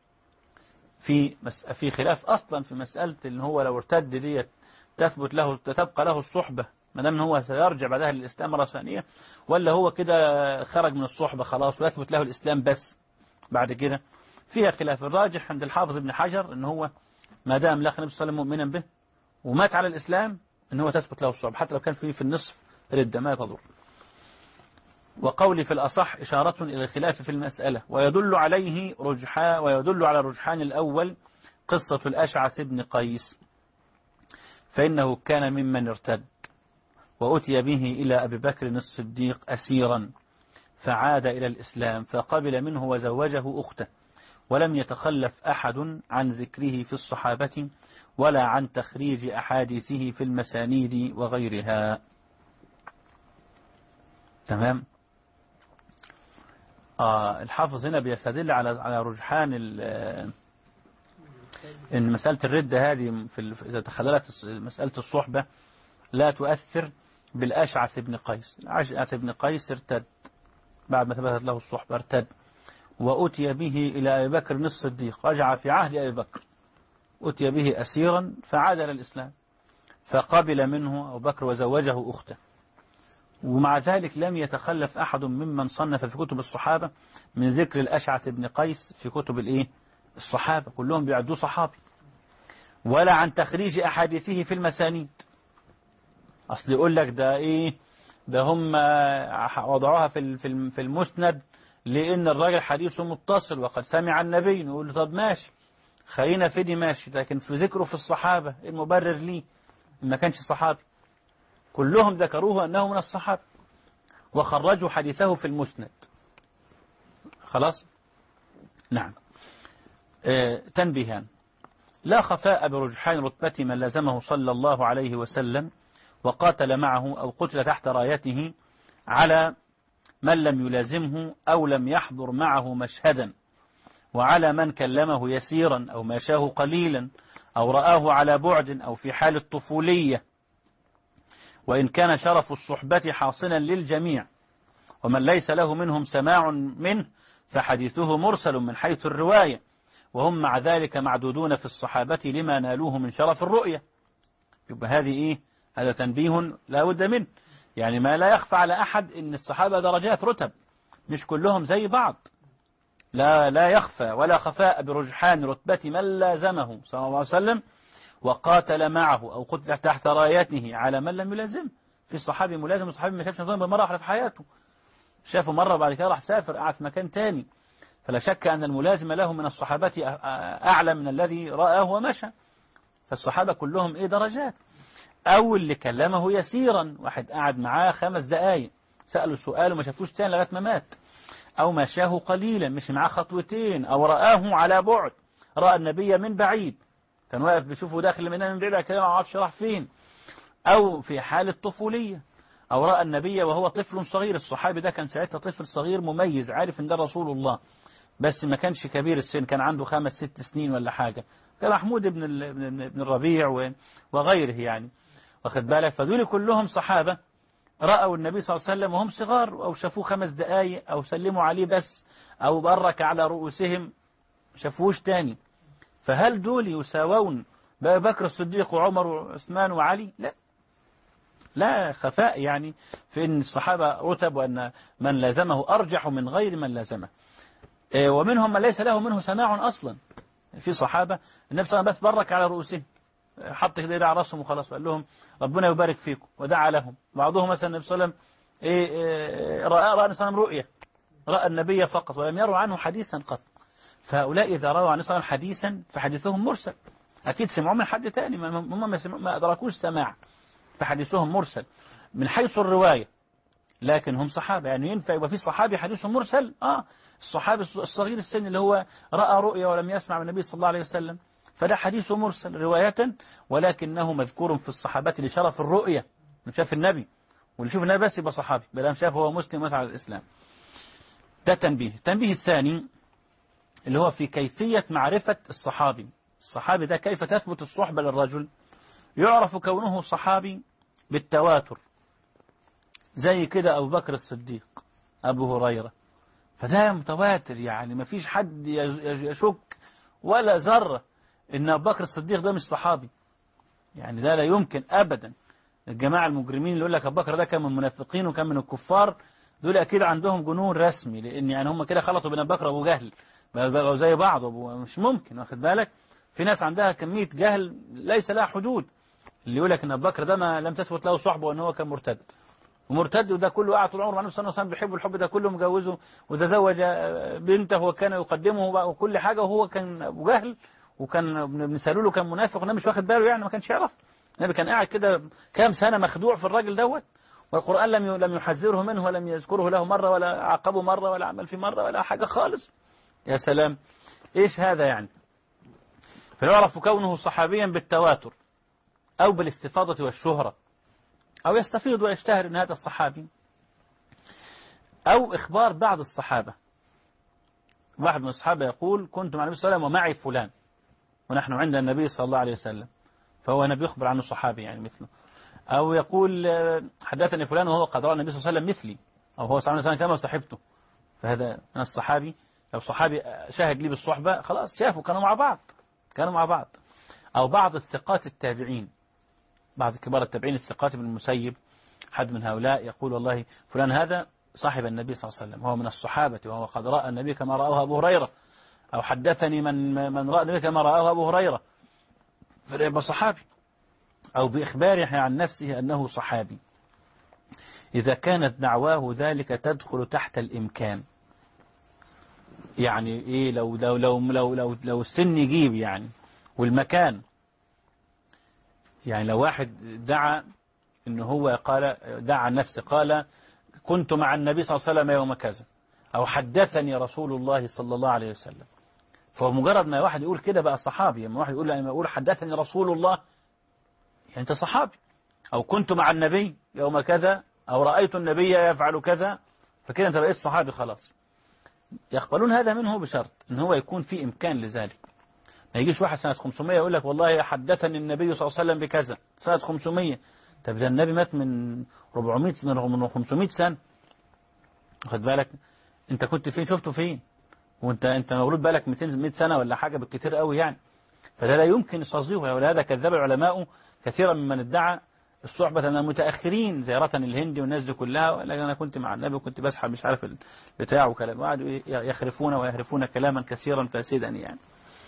في خلاف أصلا في مسألة إن هو لو ارتد ديت تبقى له الصحبة ما دام هو سيرجع بعدها للإسلام مرة ثانية، ولا هو كده خرج من الصحبة خلاص ويثبت له الإسلام بس بعد كده. فيها خلاف. الراجح عند الحافظ ابن حجر إن هو ما دام لقى النبي صلى الله عليه وسلم مؤمنا به ومات على الإسلام إن هو تثبت له الصحبة حتى لو كان في النصف ردة ما تضر. وقولي في الأصح إشارة إلى الخلاف في المسألة، ويدل على رجحان الأول قصة الأشعث بن قيس، فإنه كان ممن ارتد وأتي به إلى أبي بكر الصديق أسيرا فعاد إلى الإسلام فقبل منه وزوجه أخته، ولم يتخلف أحد عن ذكره في الصحابة ولا عن تخريج أحاديثه في المسانيد وغيرها. تمام. الحافظ هنا بيستدل على رجحان إن مسألة الردة هذه إذا تخللت مسألة الصحبة لا تؤثر بالأشعث بن قيس. الأشعث بن قيس ارتد بعد ما ثبتت له الصحبة، ارتد وأتي به إلى أبي بكر الصديق، رجع في عهد أبي بكر، أتي به أسيرا فعاد إلى الإسلام فقبل منه أبو بكر وزوجه أخته، ومع ذلك لم يتخلف أحد ممن صنف في كتب الصحابة من ذكر الأشعث بن قيس في كتب الصحابة، كلهم بيعدوه صحابي، ولا عن تخريج أحاديثه في المسانيد. أصل يقول لك ده هم وضعوها في المسند لأن الراجل حديثه متصل وقد سمع النبي، نقول له طب ماشي خلينا في دي ماشي، لكن في ذكره في الصحابة المبرر ليه ما كانش صحابي؟ كلهم ذكروه أنه من الصحابة وخرجوا حديثه في المسند. خلاص. نعم. تنبيهان: لا خفاء برجحان رتبة من لزمه صلى الله عليه وسلم وقاتل معه أو قتل تحت رايته على من لم يلازمه أو لم يحضر معه مشهدا، وعلى من كلمه يسيرا أو ماشاه قليلا أو رآه على بعد أو في حال الطفولية، وإن كان شرف الصحبة حاصلا للجميع. ومن ليس له منهم سماع منه فحديثه مرسل من حيث الرواية، وهم مع ذلك معدودون في الصحابة لما نالوه من شرف الرؤية. يبقى هذه هذا تنبيه لا بد منه، يعني ما لا يخفى على أحد إن الصحابة درجات رتب، مش كلهم زي بعض. لا يخفى ولا خفاء برجحان رتبة من لازمه صلى الله عليه وسلم وقاتل معه أو قتل تحت رايته على من لم يلازم. في صحابي ملازم وصحابي ما شافش نظام بمرة واحدة في حياته، شافه مرة وبعد كده راح سافر قعد في مكان تاني، فلا شك أن الملازم له من الصحابة أعلى من الذي رآه ومشى. فالصحابة كلهم درجات. أو اللي كلمه يسيرا، واحد قعد معاه 5 دقايق سأله سؤال وما شافوش تاني لغاية ما مات. أو مشاه قليلا، مش معاه خطوتين. أو رآه على بعد، رأى النبي من بعيد، كان واقف بيشوفه داخل من بعيد كده ما عرفش راح فين. أو في حال الطفولية، أو رأى النبي وهو طفل صغير. الصحابي ده كان ساعتها طفل صغير مميز عارف إن ده رسول الله، بس ما كانش كبير السن، كان عنده 5-6 سنين ولا حاجة، كان محمود بن الربيع وغيره يعني، واخد بالك. فدول كلهم صحابة رأوا النبي صلى الله عليه وسلم وهم صغار، أو شافوه 5 دقايق، أو سلموا عليه بس، أو برك على رؤوسهم شافوش تاني. فهل دول يساوون بأبي بكر الصديق وعمر وعثمان وعلي؟ لا خفاء يعني في أن الصحابة رتب، وأن من لازمه أرجح من غير من لازمه. ومنهم من ليس له منه سماع أصلا. في صحابة النبي صلى الله عليه وسلم بس برك على رؤوسهم، حط كده على راسهم وخلاص، وقال لهم ربنا يبارك فيكم ودعا لهم. بعضهم مثلا النبي صلى الله عليه وسلم رأى النبي صلى الله عليه وسلم رؤية، رأى النبي فقط ولم يروا عنه حديثا قط. فهؤلاء إذا رووا عن النبي صلى الله عليه وسلم حديثا فحديثهم مرسل، أكيد سمعوا من حد تاني، هم ما أدركوش سماع، فحديثهم مرسل من حيث الرواية، لكن هم صحابة. يعني ينفع يبقى في صحابي حديثه مرسل؟ الصحابي الصغير السن اللي هو رأى رؤيا ولم يسمع من النبي صلى الله عليه وسلم، فده حديثه مرسل رواية، ولكنه مذكور في الصحابة لشرف الرؤية، من شاف النبي، واللي شوف النبي بس يبقى صحابي، بل شاف هو مسلم ومسعى على الإسلام. ده تنبيه. التنبيه الثاني اللي هو في كيفية معرفة الصحابي ده كيف تثبت الصحبة للرجل. يعرف كونه صحابي بالتواتر، زي كده أبو بكر الصديق، أبو هريرة، فده متواتر، يعني ما فيش حد يشك ولا ذرة إن أبو بكر الصديق ده مش صحابي، يعني ده لا يمكن أبدا. الجماعة المجرمين اللي يقول لك أبو بكر ده كان من المنافقين وكان من الكفار، دول أكيد عندهم جنون رسمي، لأن يعني هم كده خلطوا بين أبو بكر وأبو جهل، بقوا زي بعض، مش ممكن، واخد بالك. في ناس عندها كمية جهل ليس لها حدود، اللي يقول لك إن أبو بكر ده ما لم تثبت له صحبه وأن هو كان مرتد، وده كله قاعد طول عمره مع النبي صلى الله عليه وسلم بيحب الحب ده كله، مجوزه وتزوج بنته وكان يقدمه وكل حاجة، وهو كان أبو جهل، وكان ابن سلول كان منافق، والنبي مش واخد باله، يعني ما كانش يعرف. النبي كان قاعد كده كام سنة مخدوع في الراجل دوت، والقرآن لم يحذره منه ولم يذكره له مرة ولا عاقبه مرة ولا عمل فيه مرة ولا حاجة خالص. يا سلام، إيش هذا يعني؟ فيعرف كونه صحابيا بالتواتر أو بالاستفاضة والشهرة، أو يستفيض ويشتهر أن هذا الصحابي، أو إخبار بعض الصحابة. واحد من الصحابة يقول كنت مع النبي صلى الله عليه وسلم ومعي فلان ونحن عند النبي صلى الله عليه وسلم، فهو نبي يخبر عنه صحابي يعني مثله. أو يقول حدثني فلان وهو قد رأى النبي صلى الله عليه وسلم مثلي، أو هو صلى الله عليه وسلم كما صحبته، فهذا من الصحابي. لو صحابي شاهد لي بالصحبة خلاص شافوا كانوا مع بعض. أو بعض الثقات التابعين، بعض كبار التابعين الثقات ابن المسيب، حد من هؤلاء يقول والله فلان هذا صاحب النبي صلى الله عليه وسلم، هو من الصحابة وهو قد رأى النبي كما رآه أبو هريرة، أو حدثني من رأى النبي كما رآه أبو هريرة، فيبقى صحابي، أو بإخباره عن نفسه أنه صحابي. إذا كانت دعواه ذلك تدخل تحت الإمكان، يعني إيه، لو السن يجيب يعني والمكان، يعني لو واحد دعا إنه هو قال، دعا عن نفسه قال كنت مع النبي صلى الله عليه وسلم يوم كذا، أو حدثني رسول الله صلى الله عليه وسلم، فمجرد ما واحد يقول كده بقى صحابي. لما واحد يقول حدثني رسول الله، يعني أنت صحابي. أو كنت مع النبي يوم كذا، أو رأيت النبي يفعل كذا، فكده أنت بقيت صحابي خلاص. يقبلون هذا منه بشرط إن هو يكون في إمكان لذلك. ما يجيش واحد سنة 500 يقول لك والله حدثني النبي صلى الله عليه وسلم بكذا سنة 500. طب ده النبي مات من 400 من 500 سنة، واخد بالك؟ أنت كنت فين؟ شفته فين؟ وأنت مولود بالك 200 سنة ولا حاجة بالكثير قوي يعني. فده لا يمكن تصديقه، ولهذا كذب العلماء كثيرا ممن ادعى الصحبة من المتأخرين زيارة الهندي والناس دي كلها، وقال أنا كنت مع النبي وكنت بسحب مش عارف البتاع وكلام، وقعدوا يخرفون ويهرفون كلاما كثيرا فاسدا يعني.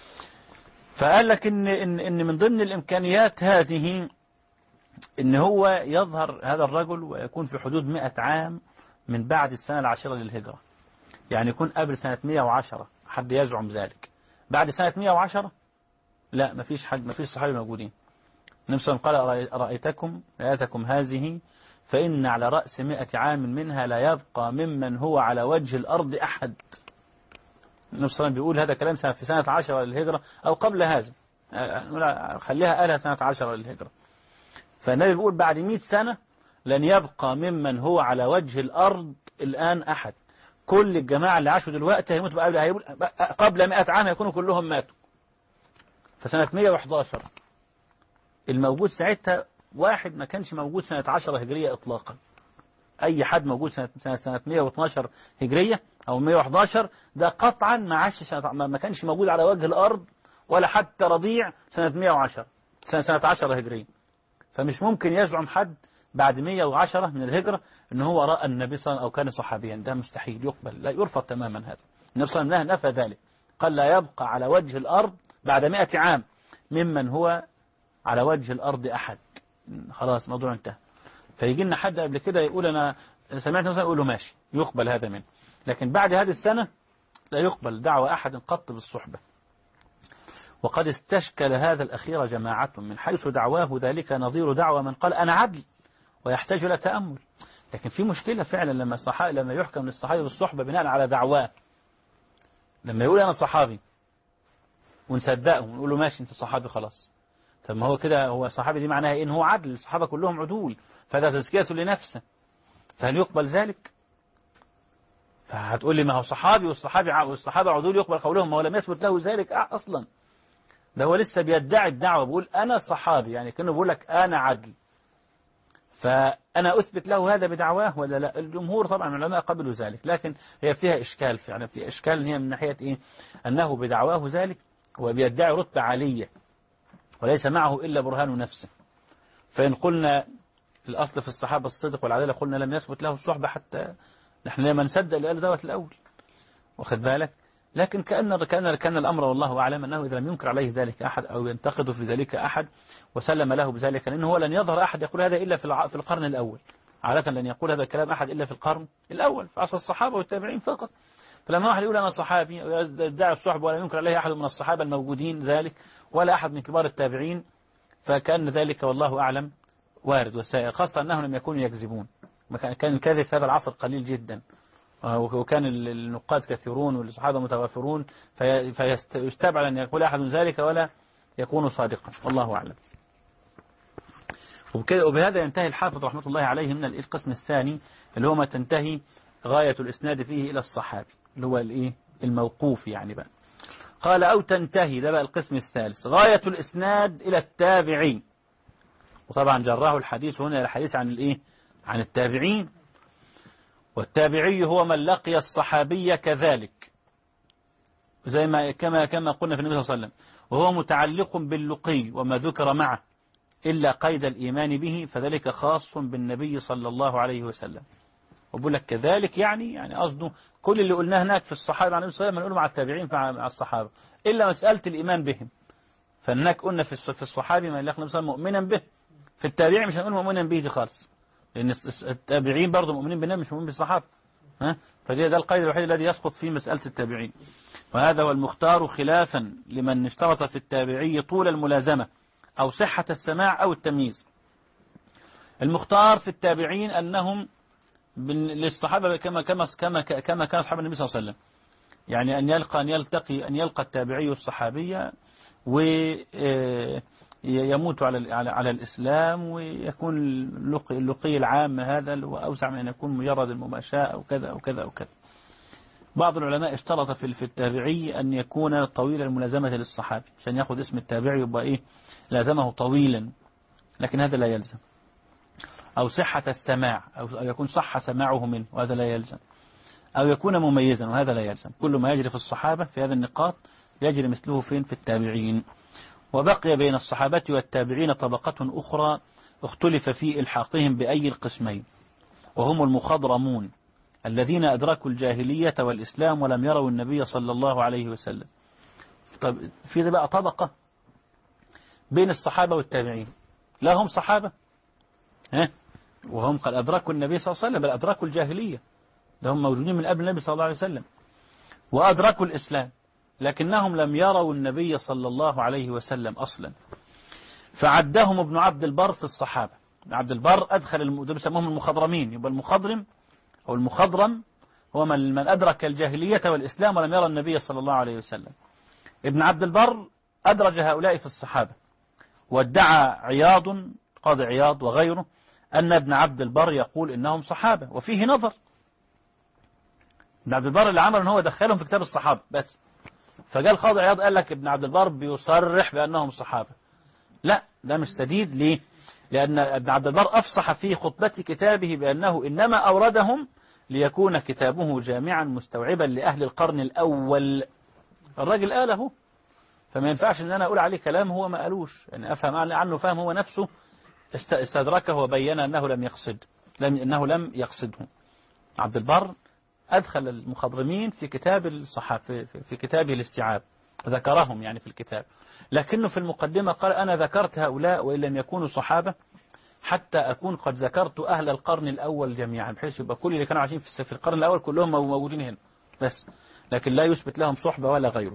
فقال لك إن من ضمن الإمكانيات هذه إن هو يظهر هذا الرجل ويكون في حدود 100 عام من بعد السنة العاشرة للهجرة، يعني يكون قبل سنة 110. حد يزعم ذلك بعد سنة 110؟ لا، مفيش حد، مفيش صحابي موجودين. النبي صلى الله عليه وسلم قال رأيتكم آياتكم هذه فإن على رأس 100 عام منها لا يبقى ممن هو على وجه الأرض أحد. النبي صلى الله عليه وسلم بيقول هذا كلام في سنة 10 للهجرة أو قبل هذا، خليها قالها سنة 10 للهجرة. فالنبي بيقول بعد 100 سنة لن يبقى ممن هو على وجه الأرض الآن أحد. كل الجماعة اللي عاشوا دلوقتي هيموتوا قبل 100 عام هيكونوا كلهم ماتوا. فسنة 111 الموجود ساعتها واحد ما كانش موجود سنة 10 هجرية إطلاقا. أي حد موجود سنة 112 هجرية أو 111 ده قطعا ما كانش موجود على وجه الأرض ولا حتى رضيع سنة 110 سنة 10 هجرية. فمش ممكن يزعم حد بعد 110 من الهجرة إن هو رأى النبي صلى الله عليه وسلم أو كان صحابيا، ده مستحيل يقبل، لا يرفض تماما هذا. النبي صلى الله عليه وسلم نفى ذلك، قال لا يبقى على وجه الأرض بعد 100 عام ممن هو على وجه الأرض أحد. خلاص موضوع انتهى. فيجي لنا حد قبل كده يقول أنا سمعت مثلا، يقول له ماشي يقبل هذا منه، لكن بعد هذه السنة لا يقبل دعوة أحد قط بالصحبة. وقد استشكل هذا الأخير جماعة من حيث دعواه ذلك نظير دعوة من قال أنا عدل ويحتاج إلى تأمل. لكن في مشكلة فعلا لما يحكم للصحابي بالصحبة بناء على دعواه. لما يقول أنا صحابي ونصدقه ونقول له ماشي أنت صحابي خلاص، طب ما هو كده هو صحابي دي معناها إيه؟ إن هو عدل، الصحابة كلهم عدول، فهذا تزكية لنفسه، فهل يقبل ذلك؟ فهتقول لي ما هو صحابي والصحابة عدول يقبل قولهم، ما هو لم يثبت له ذلك أصلا، ده هو لسه بيدعي الدعوة، بيقول أنا صحابي، يعني كأنه بيقول لك أنا عدل. فأنا أثبت له هذا بدعواه ولا لا؟ الجمهور طبعا من العلماء قبلوا ذلك، لكن هي فيها إشكال فعلا، في إشكال هي من ناحية إيه؟ أنه بدعواه ذلك وبيدعي رتبة عالية وليس معه إلا برهان نفسه. فإن قلنا الأصل في الصحابة الصدق والعدالة، قلنا لم يثبت له الصحبة حتى نحن لما نصدق اللي قال دوت الأول، واخد بالك؟ لكن كان الأمر والله أعلم أنه إذا لم ينكر عليه ذلك أحد أو ينتقد في ذلك أحد وسلم له بذلك، لأنه هو لن يظهر أحد يقول هذا إلا في القرن الأول. عادة لن يقول هذا الكلام أحد إلا في القرن الأول في عصر الصحابة والتابعين فقط. فلما واحد يقول أنا صحابي يدعي الصحبة ولا ينكر عليه أحد من الصحابة الموجودين ذلك ولا أحد من كبار التابعين، فكان ذلك والله أعلم وارد وسائر، خاصة أنهم لم يكونوا يكذبون. كان الكذب في هذا العصر قليل جدا، وكان النقاد كثيرون والصحابة متوافرون، فيستبعد أن يقول أحد من ذلك ولا يكون صادقا، والله أعلم. وبهذا ينتهي الحافظ رحمة الله عليه من القسم الثاني اللي هو ما تنتهي غاية الإسناد فيه إلى الصحابي، اللي هو الموقوف يعني بقى. قال أو تنتهي، ده بقى القسم الثالث، غاية الإسناد إلى التابعين. وطبعا جراه الحديث هنا الحديث عن التابعين، والتابعي هو من لقي الصحابي كذلك، كما قلنا في النبي صلى الله عليه وسلم، وهو متعلق باللقي وما ذكر معه، إلا قيد الإيمان به فذلك خاص بالنبي صلى الله عليه وسلم. وبقول لك كذلك يعني قصده كل اللي قلناه هناك في الصحابة عن النبي صلى الله عليه وسلم نقوله مع التابعين مع الصحابة، إلا مسألة الإيمان بهم. فهناك قلنا في الصحابي ما يلاقي النبي صلى الله عليه وسلم مؤمنا به، في التابعين مش هنقول مؤمنا به دي خالص، لأن التابعين برضه مؤمنين بالنبي مش مؤمنين بالصحابة. فده القيد الوحيد الذي يسقط فيه مسألة التابعين. وهذا هو المختار خلافا لمن اشترط في التابعي طول الملازمة أو صحة السماع أو التمييز. المختار في التابعين أنهم للصحابة كما كان أصحاب النبي صلى الله عليه وسلم، يعني أن يلقى التابعي الصحابية ويموت على الإسلام، ويكون اللقي العام هذا وأوسع من أن يكون مجرد المماشاة أو كذا أو كذا أو كذا. بعض العلماء اشترط في التابعي أن يكون طويل الملازمة للصحابي عشان يأخذ اسم التابعي يبقى لازمه طويلا، لكن هذا لا يلزم. أو صحة السماع أو يكون صح سماعه منه وهذا لا يلزم. أو يكون مميزا وهذا لا يلزم. كل ما يجري في الصحابة في هذه النقاط يجري مثله في التابعين. وبقي بين الصحابة والتابعين طبقة أخرى اختلف في إلحاقهم بأي القسمين، وهم المخضرمون الذين أدركوا الجاهلية والإسلام ولم يروا النبي صلى الله عليه وسلم. طب في بقى طبقة بين الصحابة والتابعين لا هم صحابة وهم قد أدركوا النبي صلى الله عليه وسلم، بل أدركوا الجاهلية، ده هم موجودين من قبل النبي صلى الله عليه وسلم، وأدركوا الإسلام لكنهم لم يروا النبي صلى الله عليه وسلم أصلا. فعدهم ابن عبد البر في الصحابة. ابن عبد البر أدخل بيسموهم المخضرمين. يبقى المخضرم أو المخضرم هو من أدرك الجاهلية والإسلام ولم يرى النبي صلى الله عليه وسلم. ابن عبد البر أدرج هؤلاء في الصحابة، وادعى عياض قاضي عياض وغيره أن ابن عبد البر يقول إنهم صحابة، وفيه نظر. ابن عبد البر اللي عمل إن هو دخلهم في كتاب الصحابة بس، فقال قاضي عياض قال لك ابن عبد البر بيصرح بأنهم صحابة. لا، ده مش سديد. ليه؟ لأن ابن عبد البر أفصح في خطبة كتابه بأنه إنما أوردهم ليكون كتابه جامعا مستوعبا لأهل القرن الأول. الراجل قاله، فما ينفعش أن أنا أقول عليه كلام هو ما قالوش، يعني أفهم عنه فهم هو نفسه استدركه وبين أنه لم يقصده. عبد البر أدخل المخضرمين في كتاب الصحابة في كتابه الاستيعاب، ذكرهم يعني في الكتاب، لكنه في المقدمة قال أنا ذكرت هؤلاء وإن لم يكونوا صحابة حتى أكون قد ذكرت أهل القرن الأول جميعا، بحيث يبقى كل اللي كانوا عايشين في القرن الأول كلهم موجودين هنا بس، لكن لا يثبت لهم صحبة ولا غيره.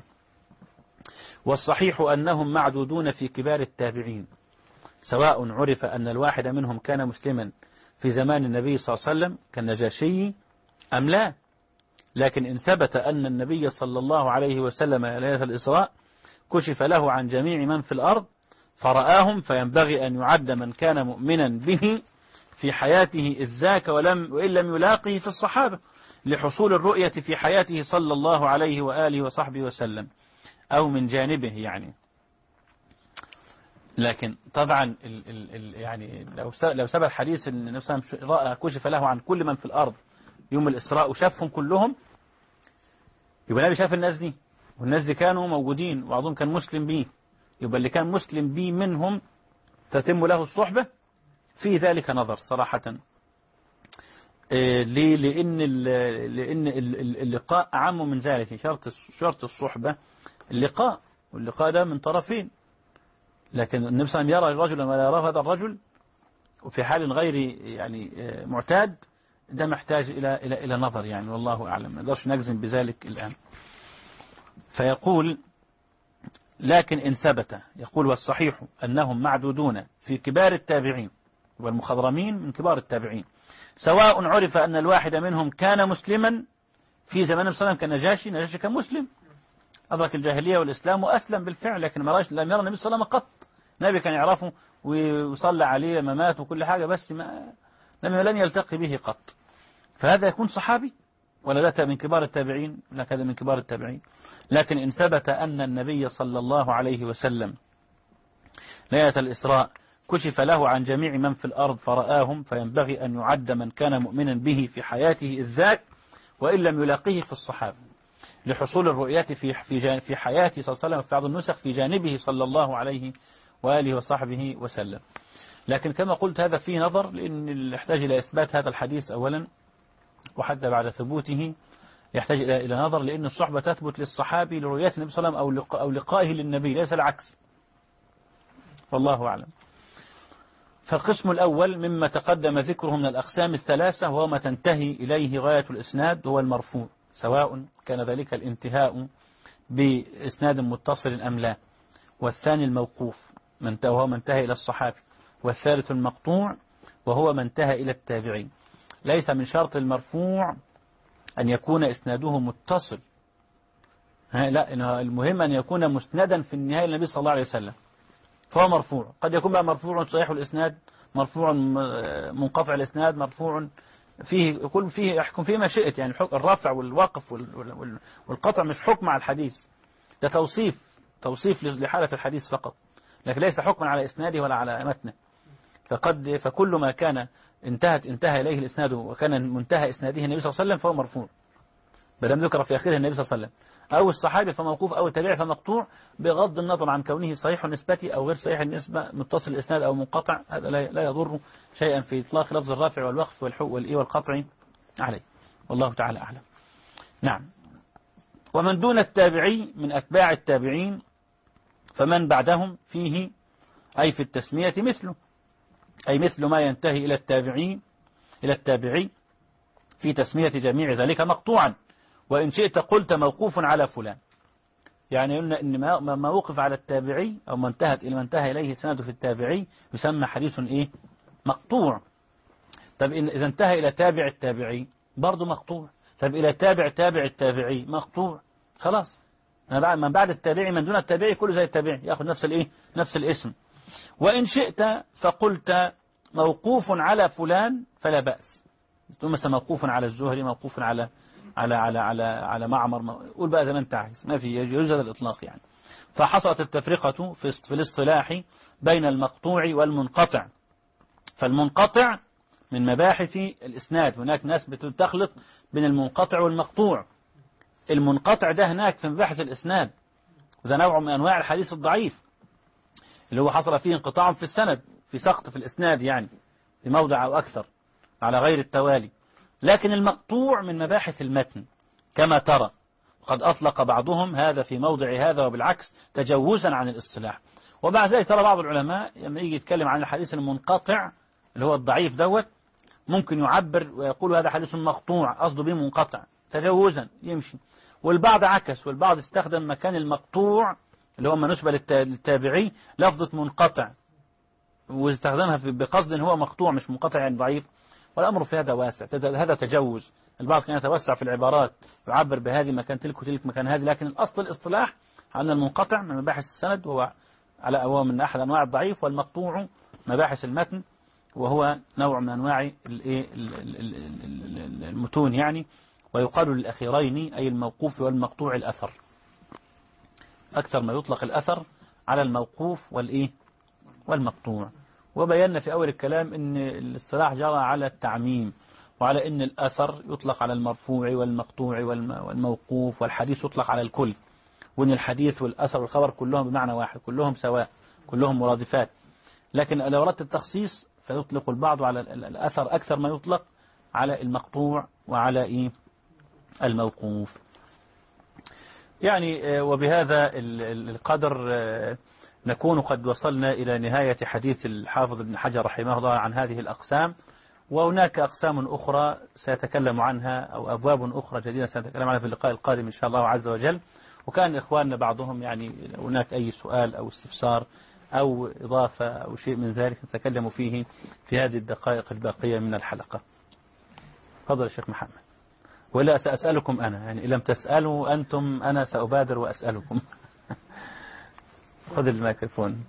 والصحيح أنهم معدودون في كبار التابعين، سواء عرف أن الواحد منهم كان مسلما في زمان النبي صلى الله عليه وسلم كالنجاشي أم لا. لكن إن ثبت أن النبي صلى الله عليه وسلم ليلة الإسراء كشف له عن جميع من في الأرض فرآهم، فينبغي أن يعد من كان مؤمنا به في حياته إذ ذاك وإن لم يلاقه في الصحابة، لحصول الرؤية في حياته صلى الله عليه وآله وصحبه وسلم أو من جانبه يعني. لكن طبعا يعني لو ثبت حديث أن النبي صلى الله عليه وسلم رأى كشف له عن كل من في الأرض يوم الإسراء وشافهم كلهم، يبقى النبي شاف الناس دي، والناس دي كانوا موجودين وبعضهم كان مسلم بيه، يبقى اللي كان مسلم بيه منهم تتم له الصحبة. في ذلك نظر صراحة. ليه؟ لأن اللقاء أعم من ذلك. شرط الصحبة اللقاء، واللقاء ده من طرفين، لكن النبي صلى الله عليه وسلم يرى رجلا ولا يراه هذا الرجل وفي حال غير يعني معتاد، ده محتاج إلى نظر يعني، والله أعلم، ما نقدرش نجزم بذلك الآن. فيقول لكن إن ثبت، يقول والصحيح أنهم معدودون في كبار التابعين، والمخضرمين من كبار التابعين، سواء عرف أن الواحد منهم كان مسلما في زمان النبي صلى الله عليه وسلم كالنجاشي كان مسلم أدرك الجاهلية والإسلام وأسلم بالفعل، لكن لم يرى النبي صلى الله عليه وسلم قط. النبي كان يعرفه ويصلى عليه لما مات وكل حاجة، بس لن يلتقي به قط. فهذا يكون صحابي ولا لا من كبار التابعين؟ لا، كذا من كبار التابعين. لكن إن ثبت أن النبي صلى الله عليه وسلم ليلة الإسراء كشف له عن جميع من في الأرض فرآهم، فينبغي أن يعد من كان مؤمنا به في حياته إذ ذاك وإن لم يلاقيه في الصحابة، لحصول الرؤيات في حياته صلى الله عليه وسلم، في بعض النسخ في جانبه صلى الله عليه وآله وصحبه وسلم. لكن كما قلت هذا فيه نظر، لأن يحتاج إلى إثبات هذا الحديث أولا، وحتى بعد ثبوته يحتاج إلى نظر، لأن الصحبة تثبت للصحابي لرؤية النبي صلى الله عليه وسلم أو لقائه للنبي، ليس العكس، والله أعلم. فالقسم الأول مما تقدم ذكره من الأقسام الثلاثة وهو ما تنتهي إليه غاية الإسناد هو المرفوع، سواء كان ذلك الانتهاء بإسناد متصل أم لا. والثاني الموقوف وهو من انتهى إلى الصحابي. والثالث المقطوع وهو من انتهى إلى التابعين. ليس من شرط المرفوع أن يكون إسناده متصل، لا، المهم أن يكون مسندا في النهاية للنبي صلى الله عليه وسلم، فهو مرفوع. قد يكون بقى مرفوع صحيح الإسناد، مرفوع منقطع الإسناد، مرفوع فيه يحكم فيه ما شئت، يعني الرفع والوقف والقطع مش حكم على الحديث، ده توصيف لحالة الحديث فقط، لكن ليس حكما على إسناده ولا على متنه. فكل ما كان انتهى إليه الإسناد وكان منتهى إسناده النبي صلى الله عليه وسلم فهو مرفوع، بدل ذكر في آخره النبي صلى الله عليه وسلم، أو الصحابي فموقوف، أو التابعي فمقطوع، بغض النظر عن كونه صحيح النسبة أو غير صحيح النسبة، متصل الإسناد أو منقطع، هذا لا يضر شيئا في إطلاق لفظ الرافع والوقف والقطع عليه، والله تعالى أعلم. نعم. ومن دون التابعي من أتباع التابعين فمن بعدهم فيه أي في التسمية مثله، أي مثل ما ينتهي إلى التابعي في تسمية جميع ذلك مقطوعا، وإن شئت قلت موقوف على فلان. يعني قلنا إن ما وقف على التابعي أو ما انتهى إليه سنده في التابعي يسمى حديث مقطوع. طب إذا انتهى إلى تابع التابعي برضه مقطوع. طب إلى تابع التابعي مقطوع. خلاص، من بعد التابعي من دون التابعي كله زي التابعي، يأخذ نفس الاسم. وإن شئت فقلت موقوف على فلان فلا بأس، تقول مثلا موقوف على الزهري، موقوف على معمر، قول بقى زي ما انت عايز، ما في يجوز هذا الإطلاق يعني. فحصلت التفرقة في الاصطلاح بين المقطوع والمنقطع. فالمنقطع من مباحث الإسناد، هناك ناس بتخلط بين المنقطع والمقطوع. المنقطع ده هناك في مباحث الإسناد، وده نوع من أنواع الحديث الضعيف اللي هو حصل فيه انقطاع في السند، في سقط في الإسناد يعني في موضع أو أكثر على غير التوالي. لكن المقطوع من مباحث المتن كما ترى، وقد أطلق بعضهم هذا في موضع هذا وبالعكس تجوزا عن الاصطلاح. وبعد ذلك ترى بعض العلماء لما يجي يتكلم عن الحديث المنقطع اللي هو الضعيف دوت، ممكن يعبر ويقول هذا حديث مقطوع، قصده به منقطع تجوزا يمشي. والبعض عكس، والبعض استخدم مكان المقطوع اللي هو بالنسبة للتابعي لفظة منقطع، واستخدمها بقصد ان هو مقطوع مش منقطع يعني ضعيف. والأمر في هذا واسع، هذا تجوز. البعض كان يتوسع في العبارات، يعبر بهذه مكان تلك وتلك مكان هذه، لكن الأصل الاصطلاح أن المنقطع من مباحث السند وهو من أحد أنواع الضعيف، والمقطوع مباحث المتن وهو نوع من أنواع المتون يعني. ويقال للأخيرين أي الموقوف والمقطوع الأثر، أكثر ما يطلق الأثر على الموقوف والمقطوع. وبينا في أول الكلام أن الاصطلاح جرى على التعميم، وعلى أن الأثر يطلق على المرفوع والمقطوع والموقوف، والحديث يطلق على الكل، وأن الحديث والأثر والخبر كلهم بمعنى واحد، كلهم سواء، كلهم مرادفات. لكن لو أردت التخصيص فيطلق البعض على الأثر أكثر ما يطلق على المقطوع وعلى الموقوف يعني. وبهذا القدر نكون قد وصلنا إلى نهاية حديث الحافظ ابن حجر رحمه الله عن هذه الأقسام. وهناك أقسام أخرى سيتكلم عنها، أو أبواب أخرى جديدة سنتكلم عنها في اللقاء القادم إن شاء الله عز وجل. وكان إخواننا بعضهم يعني هناك أي سؤال أو استفسار أو إضافة أو شيء من ذلك نتكلم فيه في هذه الدقائق الباقية من الحلقة. تفضل الشيخ محمد. ولا سأسألكم أنا، يعني إن لم تسألوا أنتم أنا سأبادر وأسألكم. خذ الميكروفون.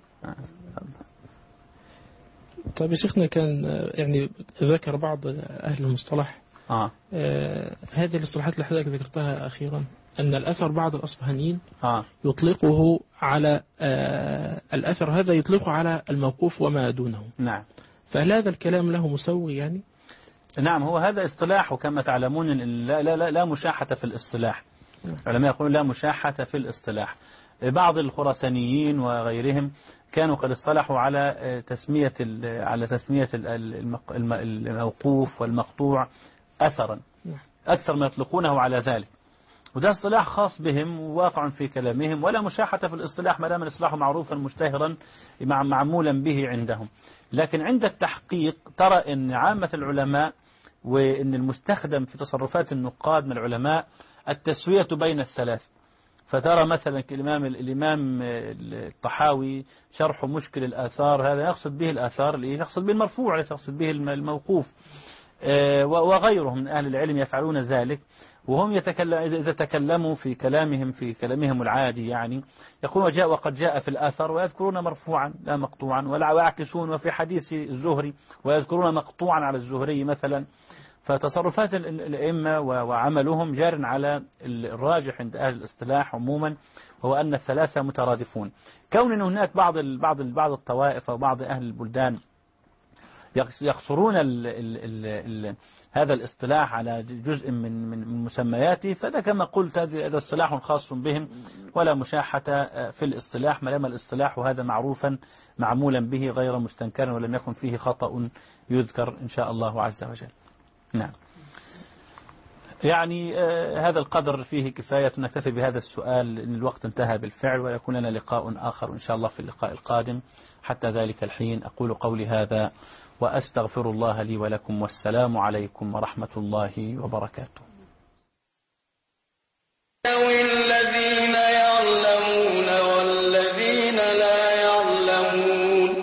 طيب يا شيخنا، كان يعني ذكر بعض أهل المصطلح هذه الاصطلاحات اللي حضرتك ذكرتها أخيرا، أن الأثر بعض الأصبهانيين يطلقه على الأثر هذا يطلقه على الموقوف وما دونه. نعم. فهل هذا الكلام له مسوي يعني؟ نعم، هو هذا اصطلاح، وكما تعلمون لا مشاحة في الاصطلاح. العلماء يقولون لا مشاحة في الاصطلاح. بعض الخراسانيين وغيرهم كانوا قد اصطلحوا على تسمية الموقوف والمقطوع أثرا أكثر ما يطلقونه على ذلك، وده اصطلاح خاص بهم وواقع في كلامهم، ولا مشاحة في الاصطلاح ما دام الاصطلاح معروفا مشتهرا معمولا به عندهم. لكن عند التحقيق ترى أن عامة العلماء وأن المستخدم في تصرفات النقاد من العلماء التسوية بين الثلاث. فترى مثلا الإمام الطحاوي شرح مشكل الآثار، هذا يقصد به الآثار، يقصد به المرفوع ليس يقصد به الموقوف، وغيرهم من أهل العلم يفعلون ذلك. وهم إذا تكلموا في كلامهم العادي يعني يقولون وقد جاء في الآثر، ويذكرون مرفوعا لا مقطوعا، ويعكسون وفي حديث الزهري ويذكرون مقطوعا على الزهري مثلا. فتصرفات الأئمة وعملهم جار على الراجح عند أهل الاصطلاح عموما، هو أن الثلاثة مترادفون. كون أن هناك بعض الطوائف أو بعض أهل البلدان يقصرون هذا الاصطلاح على جزء من مسمياته، فده كما قلت هذا اصطلاح خاص بهم ولا مشاحة في الاصطلاح، ما دام الاصطلاح وهذا معروفا معمولا به غير مستنكر ولم يكن فيه خطأ يذكر إن شاء الله عز وجل. نعم، يعني هذا القدر فيه كفاية، نكتفي بهذا السؤال إن الوقت انتهى بالفعل، ويكون لنا لقاء آخر إن شاء الله في اللقاء القادم. حتى ذلك الحين أقول قولي هذا وأستغفر الله لي ولكم، والسلام عليكم ورحمة الله وبركاته. الذين يعلمون والذين لا يعلمون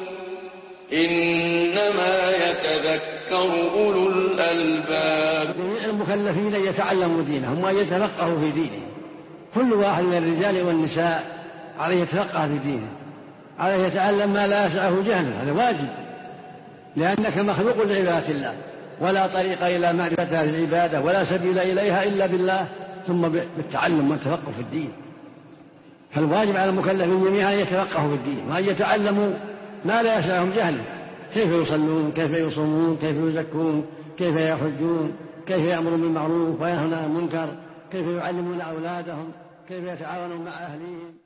إنما يتذكر أولو الألباب. المكلفين يتعلموا دينهم ويتفقهوا في دينه. كل واحد من الرجال والنساء عليه يتفقه في دينه، عليه يتعلم ما لا يسعه جهله، هذا واجب، لأنك مخلوق لعبادة الله، ولا طريق إلى معرفة هذه العبادة ولا سبيل إليها إلا بالله، ثم بالتعلم والتفقه في الدين. فالواجب على المكلفين جميعا أن يتفقهوا في الدين وأن يتعلموا ما لا يسعهم جهله، كيف يصلون، كيف يصومون، كيف يزكون، كيف يحجون، كيف يأمرون بالمعروف وينهون عن المنكر، كيف يعلمون أولادهم، كيف يتعاونون مع أهليهم.